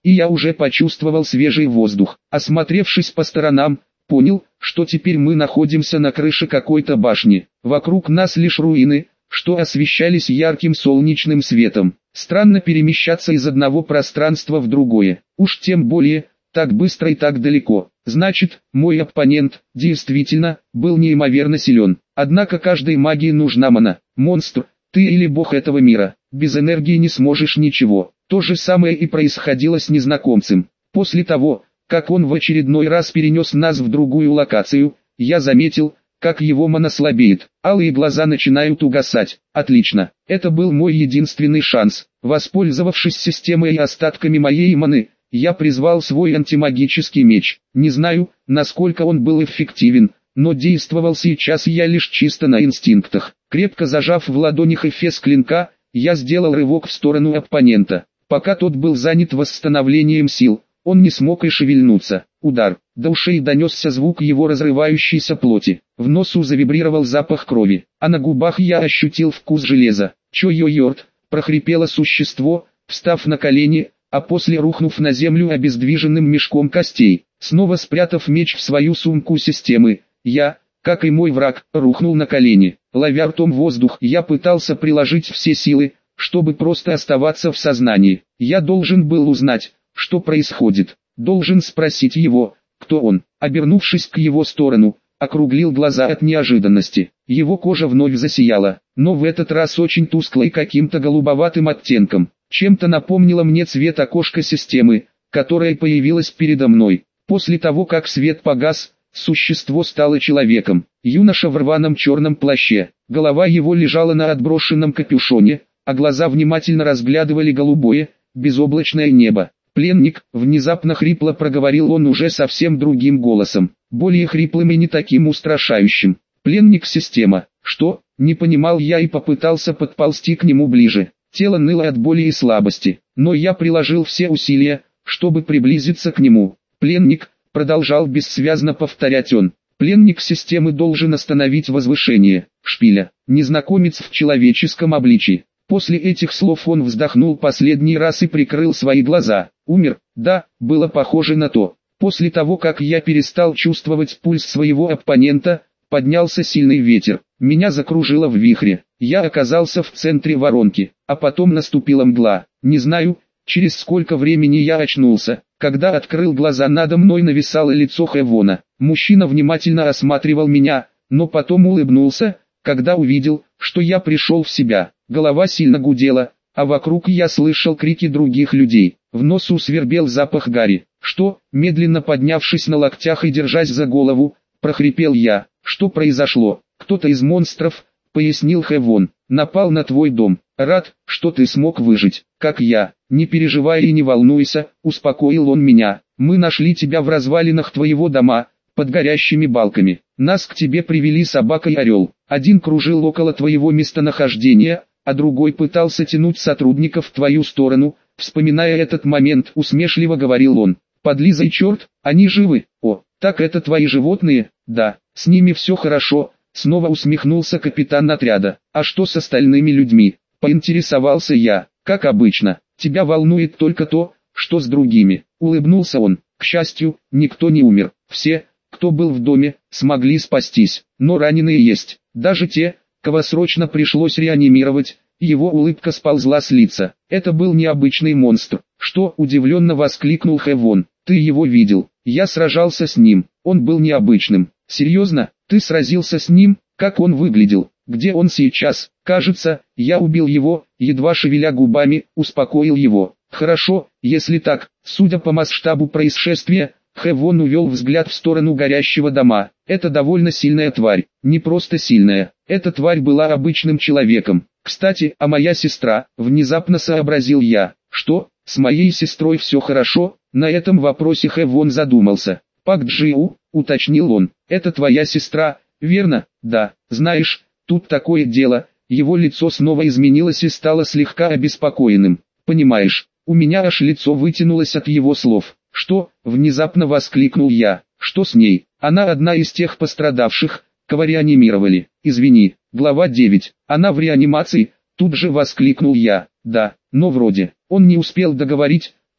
Speaker 1: и я уже почувствовал свежий воздух. Осмотревшись по сторонам, понял, что теперь мы находимся на крыше какой-то башни. Вокруг нас лишь руины, что освещались ярким солнечным светом. Странно перемещаться из одного пространства в другое, уж тем более, так быстро и так далеко. Значит, мой оппонент, действительно, был неимоверно силен. Однако каждой магии нужна мана. Монстр, ты или бог этого мира, без энергии не сможешь ничего. То же самое и происходило с незнакомцем. После того, как он в очередной раз перенес нас в другую локацию, я заметил, как его мана слабеет, алые глаза начинают угасать. Отлично, это был мой единственный шанс. Воспользовавшись системой и остатками моей маны, я призвал свой антимагический меч. Не знаю, насколько он был эффективен, но действовал сейчас я лишь чисто на инстинктах. Крепко зажав в ладонях эфес клинка, я сделал рывок в сторону оппонента. Пока тот был занят восстановлением сил, он не смог и шевельнуться. Удар. До ушей донесся звук его разрывающейся плоти. В носу завибрировал запах крови, а на губах я ощутил вкус железа. «Чо-йо-йорт!» – прохрипело существо, встав на колени, а после рухнув на землю обездвиженным мешком костей. Снова спрятав меч в свою сумку системы, я, как и мой враг, рухнул на колени. Ловя ртом воздух, я пытался приложить все силы, чтобы просто оставаться в сознании. Я должен был узнать, что происходит. Должен спросить его, кто он. Обернувшись к его сторону, округлил глаза от неожиданности. Его кожа вновь засияла, но в этот раз очень тускло и каким-то голубоватым оттенком. Чем-то напомнило мне цвет окошка системы, которая появилась передо мной. После того, как свет погас, существо стало человеком. Юноша в рваном черном плаще. Голова его лежала на отброшенном капюшоне, а глаза внимательно разглядывали голубое, безоблачное небо. «Пленник», внезапно хрипло проговорил он уже совсем другим голосом, более хриплым и не таким устрашающим. «Пленник-система». «Что?» — не понимал я и попытался подползти к нему ближе. Тело ныло от боли и слабости, но я приложил все усилия, чтобы приблизиться к нему. «Пленник», — продолжал бессвязно повторять он. «Пленник системы должен остановить возвышение шпиля». Незнакомец в человеческом обличии. После этих слов он вздохнул последний раз и прикрыл свои глаза. «Умер?» «Да, было похоже на то». После того, как я перестал чувствовать пульс своего оппонента, поднялся сильный ветер. Меня закружило в вихре. Я оказался в центре воронки, а потом наступила мгла. Не знаю, через сколько времени я очнулся. Когда открыл глаза, надо мной нависало лицо Хэвона. Мужчина внимательно осматривал меня, но потом улыбнулся, когда увидел, что я пришел в себя. Голова сильно гудела, а вокруг я слышал крики других людей. В носу свербел запах гари. «Что?» Медленно поднявшись на локтях и держась за голову, прохрипел я. «Что произошло?» «Кто-то из монстров», — пояснил Хэвон, — «напал на твой дом. Рад, что ты смог выжить, как я. Не переживай и не волнуйся», — успокоил он меня. «Мы нашли тебя в развалинах твоего дома, под горящими балками. Нас к тебе привели собака и орел. Один кружил около твоего местонахождения, а другой пытался тянуть сотрудников в твою сторону». Вспоминая этот момент, усмешливо говорил он. «Подлизай, черт, они живы. О, так это твои животные?» «Да, с ними все хорошо», — снова усмехнулся капитан отряда. «А что с остальными людьми?» — поинтересовался я. «Как обычно, тебя волнует только то, что с другими», — улыбнулся он. «К счастью, никто не умер. Все, кто был в доме, смогли спастись, но раненые есть, даже те, кого срочно пришлось реанимировать». Его улыбка сползла с лица. «Это был необычный монстр». «Что?» — удивленно воскликнул Хэвон. «Ты его видел?» «Я сражался с ним. Он был необычным». «Серьезно? Ты сразился с ним? Как он выглядел? Где он сейчас?» «Кажется, я убил его», — едва шевеля губами, успокоил его. «Хорошо, если так». Судя по масштабу происшествия, Хэвон увел взгляд в сторону горящего дома. «Это довольно сильная тварь. Не просто сильная. Эта тварь была обычным человеком. Кстати, а моя сестра?» — внезапно сообразил я. «Что, с моей сестрой все хорошо?» На этом вопросе Хэвон задумался. «Пак Джиу», — уточнил он, — «это твоя сестра, верно?» «Да, знаешь, тут такое дело». Его лицо снова изменилось и стало слегка обеспокоенным. «Понимаешь, у меня аж лицо вытянулось от его слов». «Что?» — внезапно воскликнул я. «Что с ней? Она одна из тех пострадавших, кого реанимировали». «Извини». Глава 9. «Она в реанимации?» — тут же воскликнул я. «Да, но вроде». Он не успел договорить,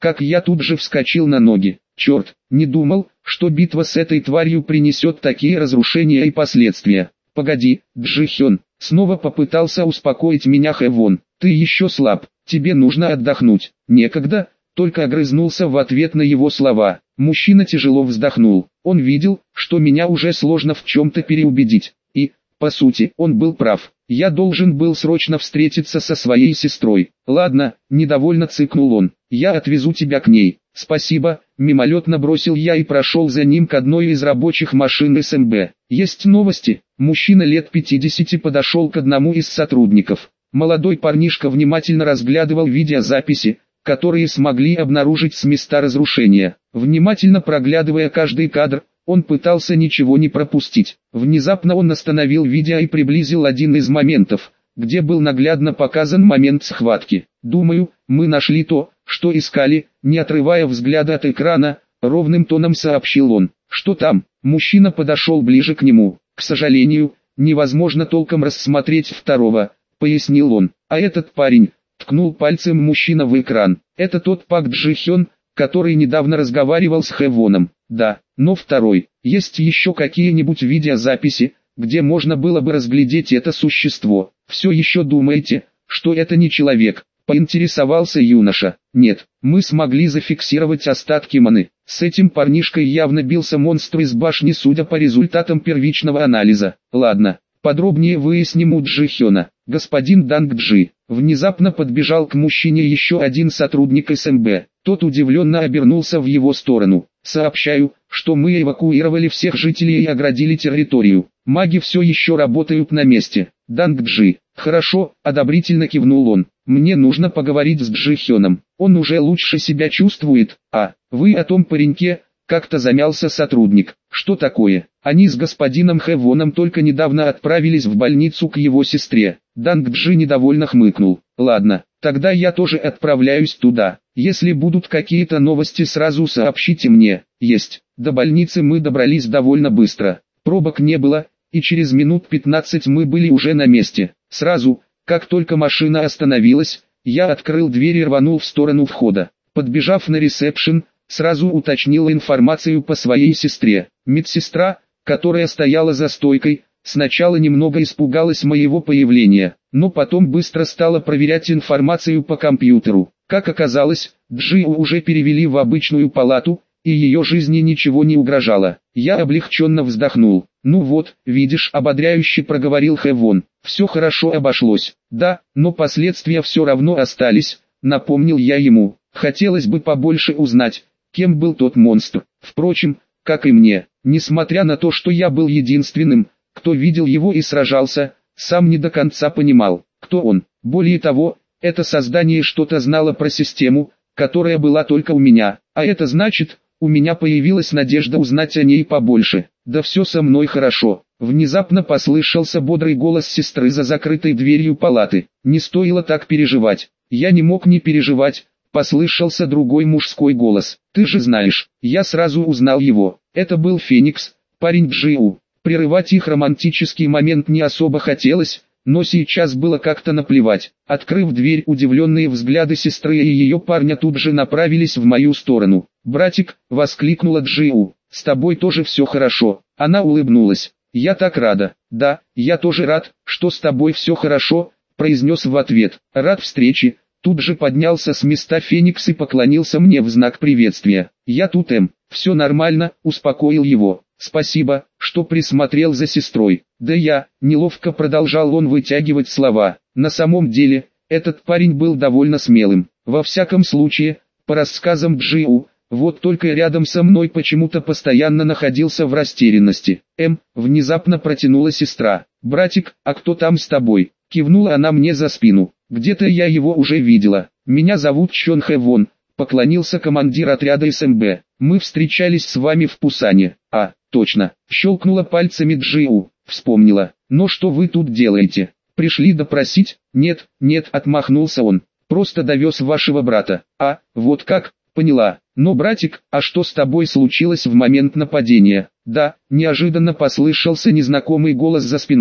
Speaker 1: как я тут же вскочил на ноги. Черт, не думал, что битва с этой тварью принесет такие разрушения и последствия. Погоди, Джихён, снова попытался успокоить меня Хэвон. Ты еще слаб, тебе нужно отдохнуть. Некогда, только огрызнулся в ответ на его слова. Мужчина тяжело вздохнул. Он видел, что меня уже сложно в чем-то переубедить. И, по сути, он был прав. Я должен был срочно встретиться со своей сестрой. Ладно, недовольно цыкнул он. Я отвезу тебя к ней. Спасибо, мимолетно бросил я и прошел за ним к одной из рабочих машин СМБ. Есть новости? Мужчина лет 50 подошел к одному из сотрудников. Молодой парнишка внимательно разглядывал видеозаписи, которые смогли обнаружить с места разрушения. Внимательно проглядывая каждый кадр, он пытался ничего не пропустить. Внезапно он остановил видео и приблизил один из моментов, где был наглядно показан момент схватки. «Думаю, мы нашли то, что искали», не отрывая взгляда от экрана, ровным тоном сообщил он. «Что там?» Мужчина подошел ближе к нему. «К сожалению, невозможно толком рассмотреть второго», пояснил он. «А этот парень...» Ткнул пальцем мужчина в экран. «Это тот Пак Джихён, который недавно разговаривал с Хэвоном». «Да, но второй. Есть еще какие-нибудь видеозаписи, где можно было бы разглядеть это существо?» «Все еще думаете, что это не человек?» Поинтересовался юноша. «Нет, мы смогли зафиксировать остатки маны. С этим парнишкой явно бился монстр из башни, судя по результатам первичного анализа. Ладно, подробнее выясним у Джихёна». «Господин Данг Джи». Внезапно подбежал к мужчине еще один сотрудник СМБ. Тот удивленно обернулся в его сторону. «Сообщаю, что мы эвакуировали всех жителей и оградили территорию. Маги все еще работают на месте». «Данг Джи». «Хорошо», одобрительно кивнул он. «Мне нужно поговорить с Джихёном. Он уже лучше себя чувствует». «А, вы о том пареньке?» Как-то замялся сотрудник. «Что такое?» «Они с господином Хэвоном только недавно отправились в больницу к его сестре». Данг Джи недовольно хмыкнул. «Ладно, тогда я тоже отправляюсь туда. Если будут какие-то новости, сразу сообщите мне». «Есть». До больницы мы добрались довольно быстро. Пробок не было, и через минут 15 мы были уже на месте. Сразу, как только машина остановилась, я открыл дверь и рванул в сторону входа. Подбежав на ресепшн, сразу уточнил информацию по своей сестре. Медсестра, которая стояла за стойкой, сначала немного испугалась моего появления, но потом быстро стала проверять информацию по компьютеру. Как оказалось, Джиу уже перевели в обычную палату, и ее жизни ничего не угрожало. Я облегченно вздохнул. «Ну вот, видишь», ободряюще проговорил Хэвон. «Все хорошо обошлось». «Да, но последствия все равно остались», напомнил я ему. «Хотелось бы побольше узнать, кем был тот монстр. Впрочем, как и мне, несмотря на то, что я был единственным, кто видел его и сражался, сам не до конца понимал, кто он. Более того, это создание что-то знало про систему, которая была только у меня, а это значит, у меня появилась надежда узнать о ней побольше. Да все со мной хорошо». Внезапно послышался бодрый голос сестры за закрытой дверью палаты. «Не стоило так переживать». Я не мог не переживать. Послышался другой мужской голос. «Ты же знаешь». Я сразу узнал его. Это был Феникс, парень Джиу. Прерывать их романтический момент не особо хотелось, но сейчас было как-то наплевать. Открыв дверь, удивленные взгляды сестры и ее парня тут же направились в мою сторону. «Братик», — воскликнула Джиу, — «с тобой тоже все хорошо». Она улыбнулась. «Я так рада». «Да, я тоже рад, что с тобой все хорошо», — произнес в ответ. «Рад встрече». Тут же поднялся с места Феникс и поклонился мне в знак приветствия. «Я тут, все нормально», — успокоил его. «Спасибо, что присмотрел за сестрой». «Да я», — неловко продолжал он вытягивать слова. На самом деле, этот парень был довольно смелым. Во всяком случае, по рассказам Джиу, вот только рядом со мной почему-то постоянно находился в растерянности. Внезапно протянула сестра. «Братик, а кто там с тобой?» Кивнула она мне за спину. «Где-то я его уже видела. Меня зовут Чон Хэвон», поклонился командир отряда СМБ. «Мы встречались с вами в Пусане». «А, точно», щелкнула пальцами Джиу. «Вспомнила. Но что вы тут делаете? Пришли допросить?» «Нет, отмахнулся он. «Просто довез вашего брата». «А, вот как, поняла. Но, братик, а что с тобой случилось в момент нападения?» «Да», неожиданно послышался незнакомый голос за спиной.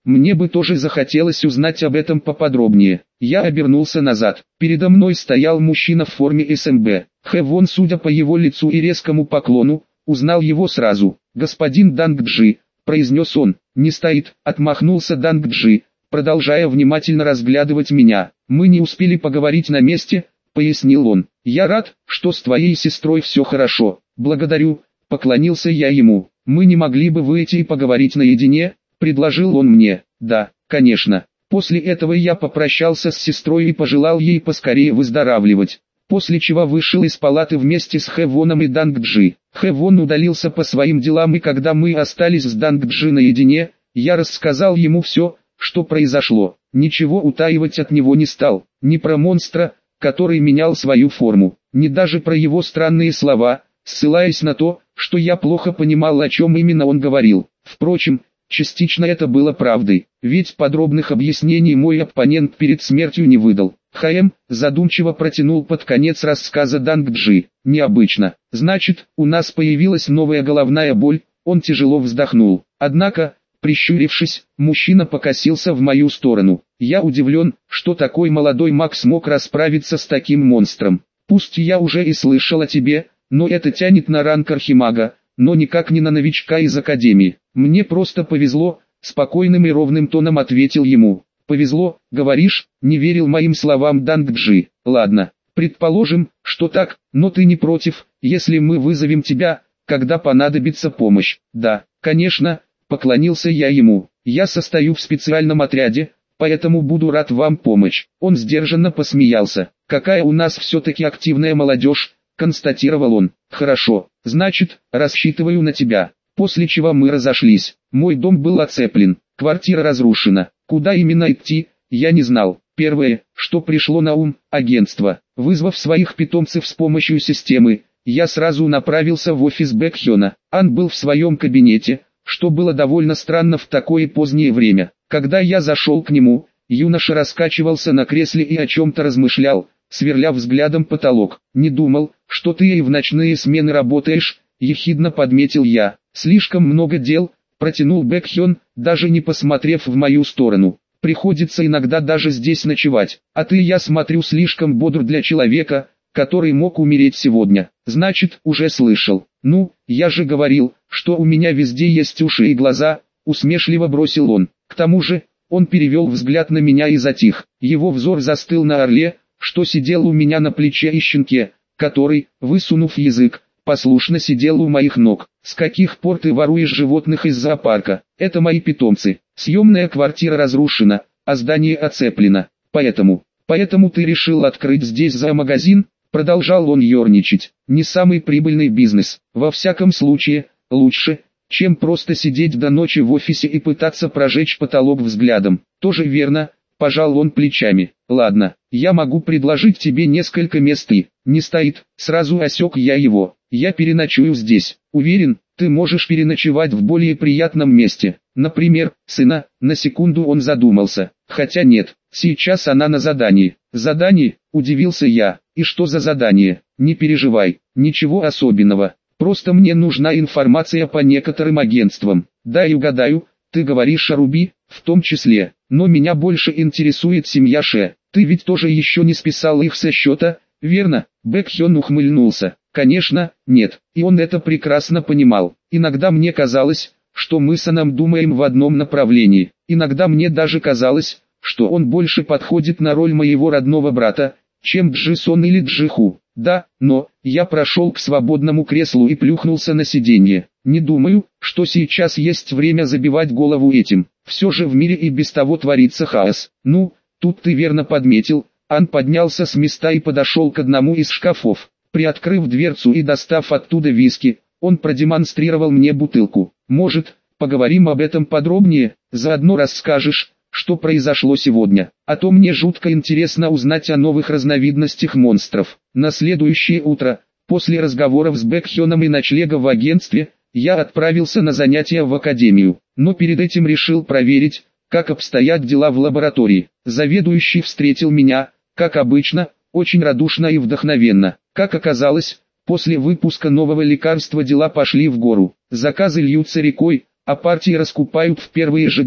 Speaker 1: Мне бы тоже захотелось узнать об этом поподробнее. Я обернулся назад. Передо мной стоял мужчина в форме СМБ. Хэвон, судя по его лицу и резкому поклону, узнал его сразу. «Господин Дангджи», — произнес он. «Не стоит», — отмахнулся Дангджи, продолжая внимательно разглядывать меня. «Мы не успели поговорить на месте», — пояснил он. «Я рад, что с твоей сестрой все хорошо». «Благодарю», — поклонился я ему. «Мы не могли бы выйти и поговорить наедине?» — предложил он мне. «Да, конечно». После этого я попрощался с сестрой и пожелал ей поскорее выздоравливать. После чего вышел из палаты вместе с Хэвоном и Дангджи. Хэвон удалился по своим делам, и когда мы остались с Дангджи наедине, я рассказал ему все, что произошло. Ничего утаивать от него не стал. Ни про монстра, который менял свою форму, ни даже про его странные слова, ссылаясь на то, что я плохо понимал, о чем именно он говорил. Впрочем, частично это было правдой, ведь подробных объяснений мой оппонент перед смертью не выдал. ХМ задумчиво протянул под конец рассказа Дангджи. «Необычно. Значит, у нас появилась новая головная боль», он тяжело вздохнул. Однако, прищурившись, мужчина покосился в мою сторону. «Я удивлен, что такой молодой маг смог расправиться с таким монстром. Пусть я уже и слышал о тебе, но это тянет на ранг архимага, но никак не на новичка из академии. Мне просто повезло», — спокойным и ровным тоном ответил ему. «Повезло, говоришь?» — не верил моим словам Дангджи. «Ладно, предположим, что так, но ты не против, если мы вызовем тебя, когда понадобится помощь?» «Да, конечно», — поклонился я ему. «Я состою в специальном отряде, поэтому буду рад вам помочь». Он сдержанно посмеялся. «Какая у нас все-таки активная молодежь», — констатировал он. «Хорошо, значит, рассчитываю на тебя». После чего мы разошлись. Мой дом был оцеплен, квартира разрушена. Куда именно идти, я не знал. Первое, что пришло на ум, агентство. Вызвав своих питомцев с помощью системы, я сразу направился в офис Бэкхёна. Ан был в своем кабинете, что было довольно странно в такое позднее время. Когда я зашел к нему, юноша раскачивался на кресле и о чем-то размышлял, сверля взглядом потолок. «Не думал, что ты и в ночные смены работаешь», — ехидно подметил я. «Слишком много дел», — протянул Бэкхён, даже не посмотрев в мою сторону. «Приходится иногда даже здесь ночевать, а ты, я смотрю, слишком бодр для человека, который мог умереть сегодня. Значит, уже слышал. Ну, я же говорил, что у меня везде есть уши и глаза», — усмешливо бросил он. К тому же, он перевел взгляд на меня и затих. Его взор застыл на орле, что сидел у меня на плече, и щенке, который, высунув язык, послушно сидел у моих ног. «С каких пор ты воруешь животных из зоопарка? Это мои питомцы. Съемная квартира разрушена, а здание оцеплено. Поэтому ты решил открыть здесь зоомагазин?» Продолжал он ерничать. «Не самый прибыльный бизнес. Во всяком случае, лучше, чем просто сидеть до ночи в офисе и пытаться прожечь потолок взглядом». «Тоже верно», — пожал он плечами. «Ладно, я могу предложить тебе несколько мест и...» «Не стоит», — сразу осек я его. «Я переночую здесь. Уверен, ты можешь переночевать в более приятном месте. Например, сына». На секунду он задумался. «Хотя нет, сейчас она на задании». «Задание?» — удивился я. «И что за задание?» «Не переживай, ничего особенного. Просто мне нужна информация по некоторым агентствам. Дай угадаю, ты говоришь о Руби, в том числе. Но меня больше интересует семья Ше. Ты ведь тоже еще не списал их со счета, верно?» Бэкхён ухмыльнулся. «Конечно, нет, и он это прекрасно понимал. Иногда мне казалось, что мы с Аном думаем в одном направлении. Иногда мне даже казалось, что он больше подходит на роль моего родного брата, чем Джисон или Джиху. Да, но я прошел к свободному креслу и плюхнулся на сиденье. Не думаю, что сейчас есть время забивать голову этим. Все же в мире и без того творится хаос. Ну, тут ты верно подметил». Ан поднялся с места и подошел к одному из шкафов. Приоткрыв дверцу и достав оттуда виски, он продемонстрировал мне бутылку. «Может, поговорим об этом подробнее, заодно расскажешь, что произошло сегодня, а то мне жутко интересно узнать о новых разновидностях монстров». На следующее утро, после разговоров с Бэкхёном и ночлега в агентстве, я отправился на занятия в академию, но перед этим решил проверить, как обстоят дела в лаборатории. Заведующий встретил меня, как обычно, очень радушно и вдохновенно. Как оказалось, после выпуска нового лекарства дела пошли в гору. Заказы льются рекой, а партии раскупают в первые же дни.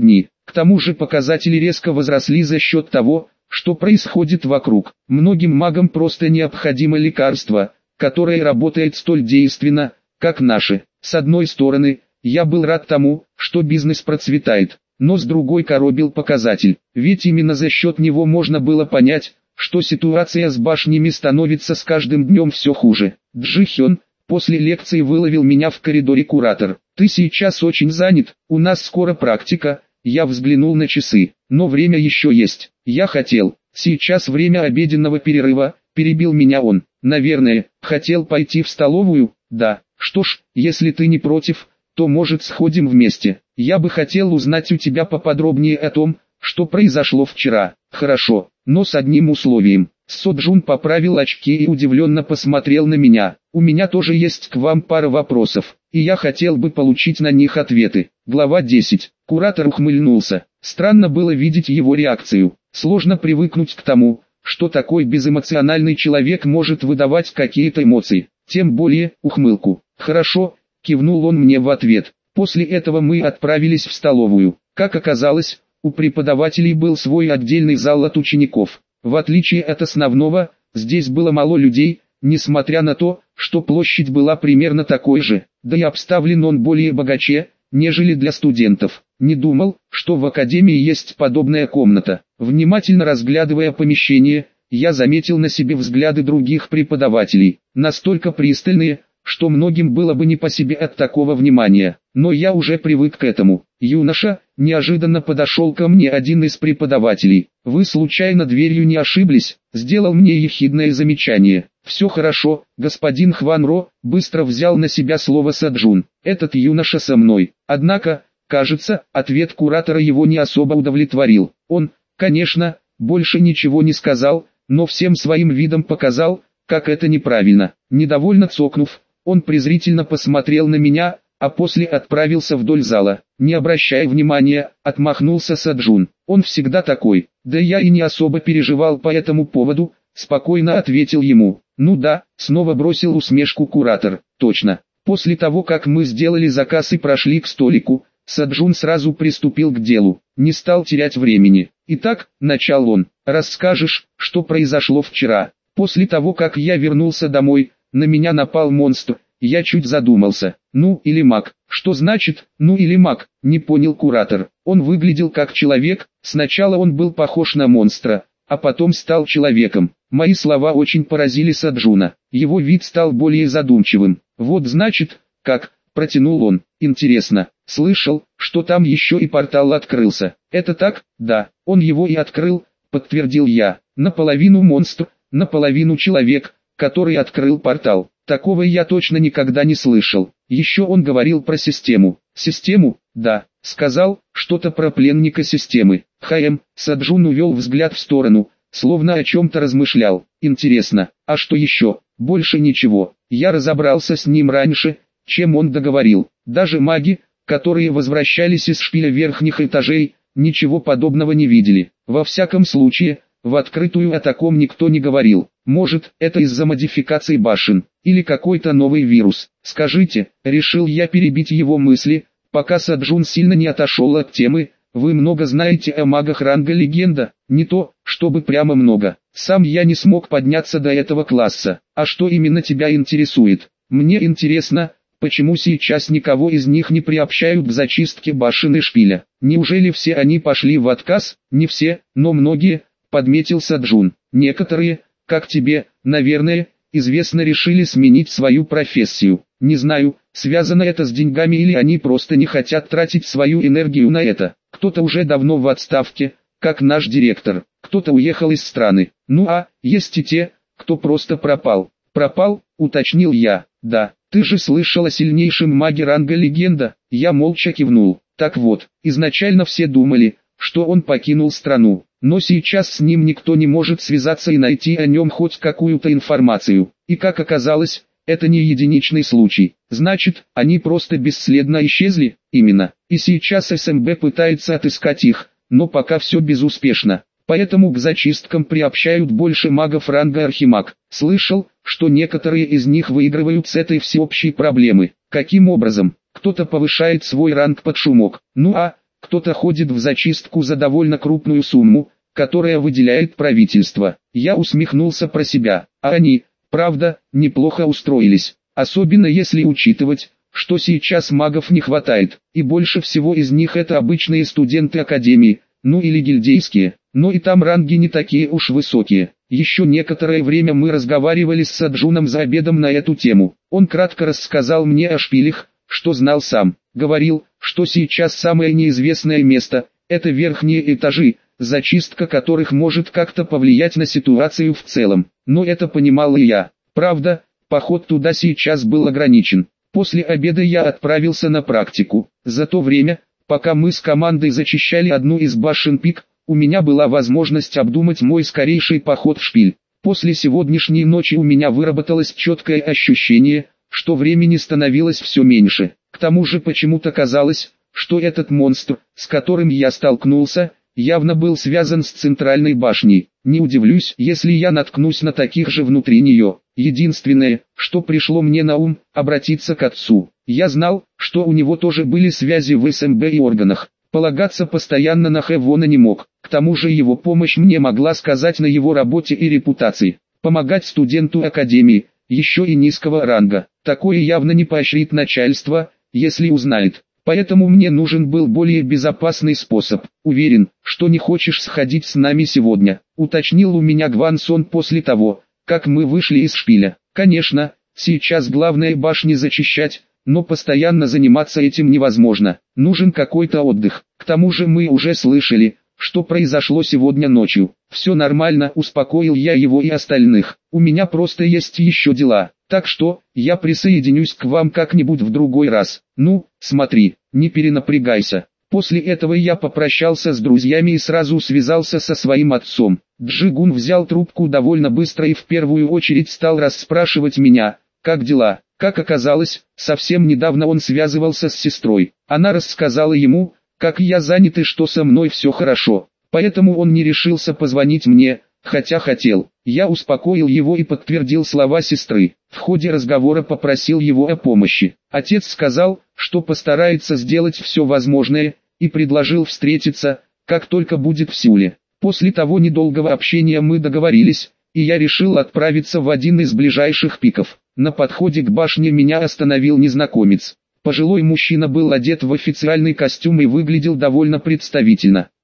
Speaker 1: К тому же показатели резко возросли за счет того, что происходит вокруг. Многим магам просто необходимо лекарство, которое работает столь действенно, как наше. С одной стороны, я был рад тому, что бизнес процветает, но с другой коробил показатель, ведь именно за счет него можно было понять, что ситуация с башнями становится с каждым днем все хуже. Джи Хён, после лекции выловил меня в коридоре куратор. «Ты сейчас очень занят, у нас скоро практика». Я взглянул на часы, но время еще есть. Я хотел, сейчас время обеденного перерыва, перебил меня он. Наверное, хотел пойти в столовую, да. Что ж, если ты не против, то может сходим вместе. Я бы хотел узнать у тебя поподробнее о том, что произошло вчера. Хорошо, но с одним условием. Соджун поправил очки и удивленно посмотрел на меня. У меня тоже есть к вам пара вопросов, и я хотел бы получить на них ответы. Глава 10. Куратор ухмыльнулся. Странно было видеть его реакцию. Сложно привыкнуть к тому, что такой безэмоциональный человек может выдавать какие-то эмоции, тем более ухмылку. «Хорошо», — кивнул он мне в ответ. После этого мы отправились в столовую. Как оказалось, у преподавателей был свой отдельный зал от учеников. В отличие от основного, здесь было мало людей, несмотря на то, что площадь была примерно такой же, да и обставлен он более богаче, нежели для студентов. Не думал, что в академии есть подобная комната. Внимательно разглядывая помещение, я заметил на себе взгляды других преподавателей, настолько пристальные, что многим было бы не по себе от такого внимания, но я уже привык к этому. «Юноша», неожиданно подошел ко мне один из преподавателей. «Вы случайно дверью не ошиблись?» Сделал мне ехидное замечание. «Все хорошо, господин Хванро», быстро взял на себя слово Соджун. «Этот юноша со мной». Однако, кажется, ответ куратора его не особо удовлетворил. Он, конечно, больше ничего не сказал, но всем своим видом показал, как это неправильно. Недовольно цокнув, он презрительно посмотрел на меня, а после отправился вдоль зала. «Не обращай внимания», — отмахнулся Соджун. «Он всегда такой». «Да я и не особо переживал по этому поводу», — спокойно ответил ему. «Ну да», — снова бросил усмешку куратор. «Точно». После того, как мы сделали заказ и прошли к столику, Соджун сразу приступил к делу, не стал терять времени. «Итак», — начал он, — «расскажешь, что произошло вчера?» После того, как я вернулся домой, на меня напал монстр. Я чуть задумался. «Ну или маг». «Что значит «ну или маг»?» — не понял куратор. Он выглядел как человек, сначала он был похож на монстра, а потом стал человеком. Мои слова очень поразили Соджуна. Его вид стал более задумчивым. «Вот значит, как», — протянул он. «Интересно, слышал, что там еще и портал открылся». «Это так?» «Да, он его и открыл», — подтвердил я. «Наполовину монстр, наполовину человек, который открыл портал. Такого я точно никогда не слышал». Еще он говорил про систему. «Систему?» «Да». Сказал что-то про пленника системы. Соджун увел взгляд в сторону, словно о чем-то размышлял. «Интересно, а что еще?» «Больше ничего. Я разобрался с ним раньше, чем он договорил. Даже маги, которые возвращались из шпиля верхних этажей, ничего подобного не видели. Во всяком случае, в открытую о таком никто не говорил. Может, это из-за модификаций башен, или какой-то новый вирус. Скажите», — решил я перебить его мысли, пока Соджун сильно не отошел от темы. «Вы много знаете о магах ранга легенда?» «Не то, чтобы прямо много. Сам я не смог подняться до этого класса. А что именно тебя интересует?» «Мне интересно, почему сейчас никого из них не приобщают к зачистке башен и шпиля. Неужели все они пошли в отказ?» «Не все, но многие», — подметил Соджун. «Некоторые, как тебе, наверное, известно, решили сменить свою профессию. Не знаю, связано это с деньгами или они просто не хотят тратить свою энергию на это. Кто-то уже давно в отставке, как наш директор, кто-то уехал из страны. Ну а, есть и те, кто просто пропал». «Пропал?» — уточнил я. «Да, ты же слышал о сильнейшем маге ранга легенда?» Я молча кивнул. «Так вот, изначально все думали, что он покинул страну, но сейчас с ним никто не может связаться и найти о нем хоть какую-то информацию. И как оказалось, это не единичный случай. Значит, они просто бесследно исчезли?» «Именно. И сейчас СМБ пытается отыскать их, но пока все безуспешно. Поэтому к зачисткам приобщают больше магов ранга архимаг. Слышал, что некоторые из них выигрывают с этой всеобщей проблемы. Каким образом? Кто-то повышает свой ранг под шумок. Ну а, кто-то ходит в зачистку за довольно крупную сумму, которая выделяет правительство. Я усмехнулся про себя, а они, правда, неплохо устроились, особенно если учитывать, что сейчас магов не хватает, и больше всего из них это обычные студенты академии, ну или гильдейские, но и там ранги не такие уж высокие. Еще некоторое время мы разговаривали с Саджуном за обедом на эту тему. Он кратко рассказал мне о шпилях, что знал сам. Говорил, что сейчас самое неизвестное место – это верхние этажи, зачистка которых может как-то повлиять на ситуацию в целом. Но это понимал и я. Правда, поход туда сейчас был ограничен. После обеда я отправился на практику. За то время, пока мы с командой зачищали одну из башен пик, у меня была возможность обдумать мой скорейший поход в шпиль. После сегодняшней ночи у меня выработалось четкое ощущение, что времени становилось все меньше. К тому же почему-то казалось, что этот монстр, с которым я столкнулся, явно был связан с центральной башней. Не удивлюсь, если я наткнусь на таких же внутри нее. Единственное, что пришло мне на ум, обратиться к отцу. Я знал, что у него тоже были связи в СМБ и органах. Полагаться постоянно на Хэвона не мог. К тому же его помощь мне могла сказать на его работе и репутации. Помогать студенту академии, еще и низкого ранга. Такое явно не поощрит начальство, если узнает. Поэтому мне нужен был более безопасный способ. Уверен, что не хочешь сходить с нами сегодня, уточнил у меня Гван Сон после того, как мы вышли из шпиля. Конечно, сейчас главное башни зачищать, но постоянно заниматься этим невозможно. Нужен какой-то отдых. К тому же мы уже слышали, что произошло сегодня ночью. Все нормально, успокоил я его и остальных. У меня просто есть еще дела. Так что, я присоединюсь к вам как-нибудь в другой раз. Ну, смотри, не перенапрягайся. После этого я попрощался с друзьями и сразу связался со своим отцом. Джигун взял трубку довольно быстро и в первую очередь стал расспрашивать меня, как дела. Как оказалось, совсем недавно он связывался с сестрой. Она рассказала ему, как я занят и что со мной все хорошо. Поэтому он не решился позвонить мне, хотя хотел. Я успокоил его и подтвердил слова сестры. В ходе разговора попросил его о помощи. Отец сказал, что постарается сделать все возможное, и предложил встретиться, как только будет в Сеуле. После того недолгого общения мы договорились, и я решил отправиться в один из ближайших пиков. На подходе к башне меня остановил незнакомец. Пожилой мужчина был одет в официальный костюм и выглядел довольно представительно.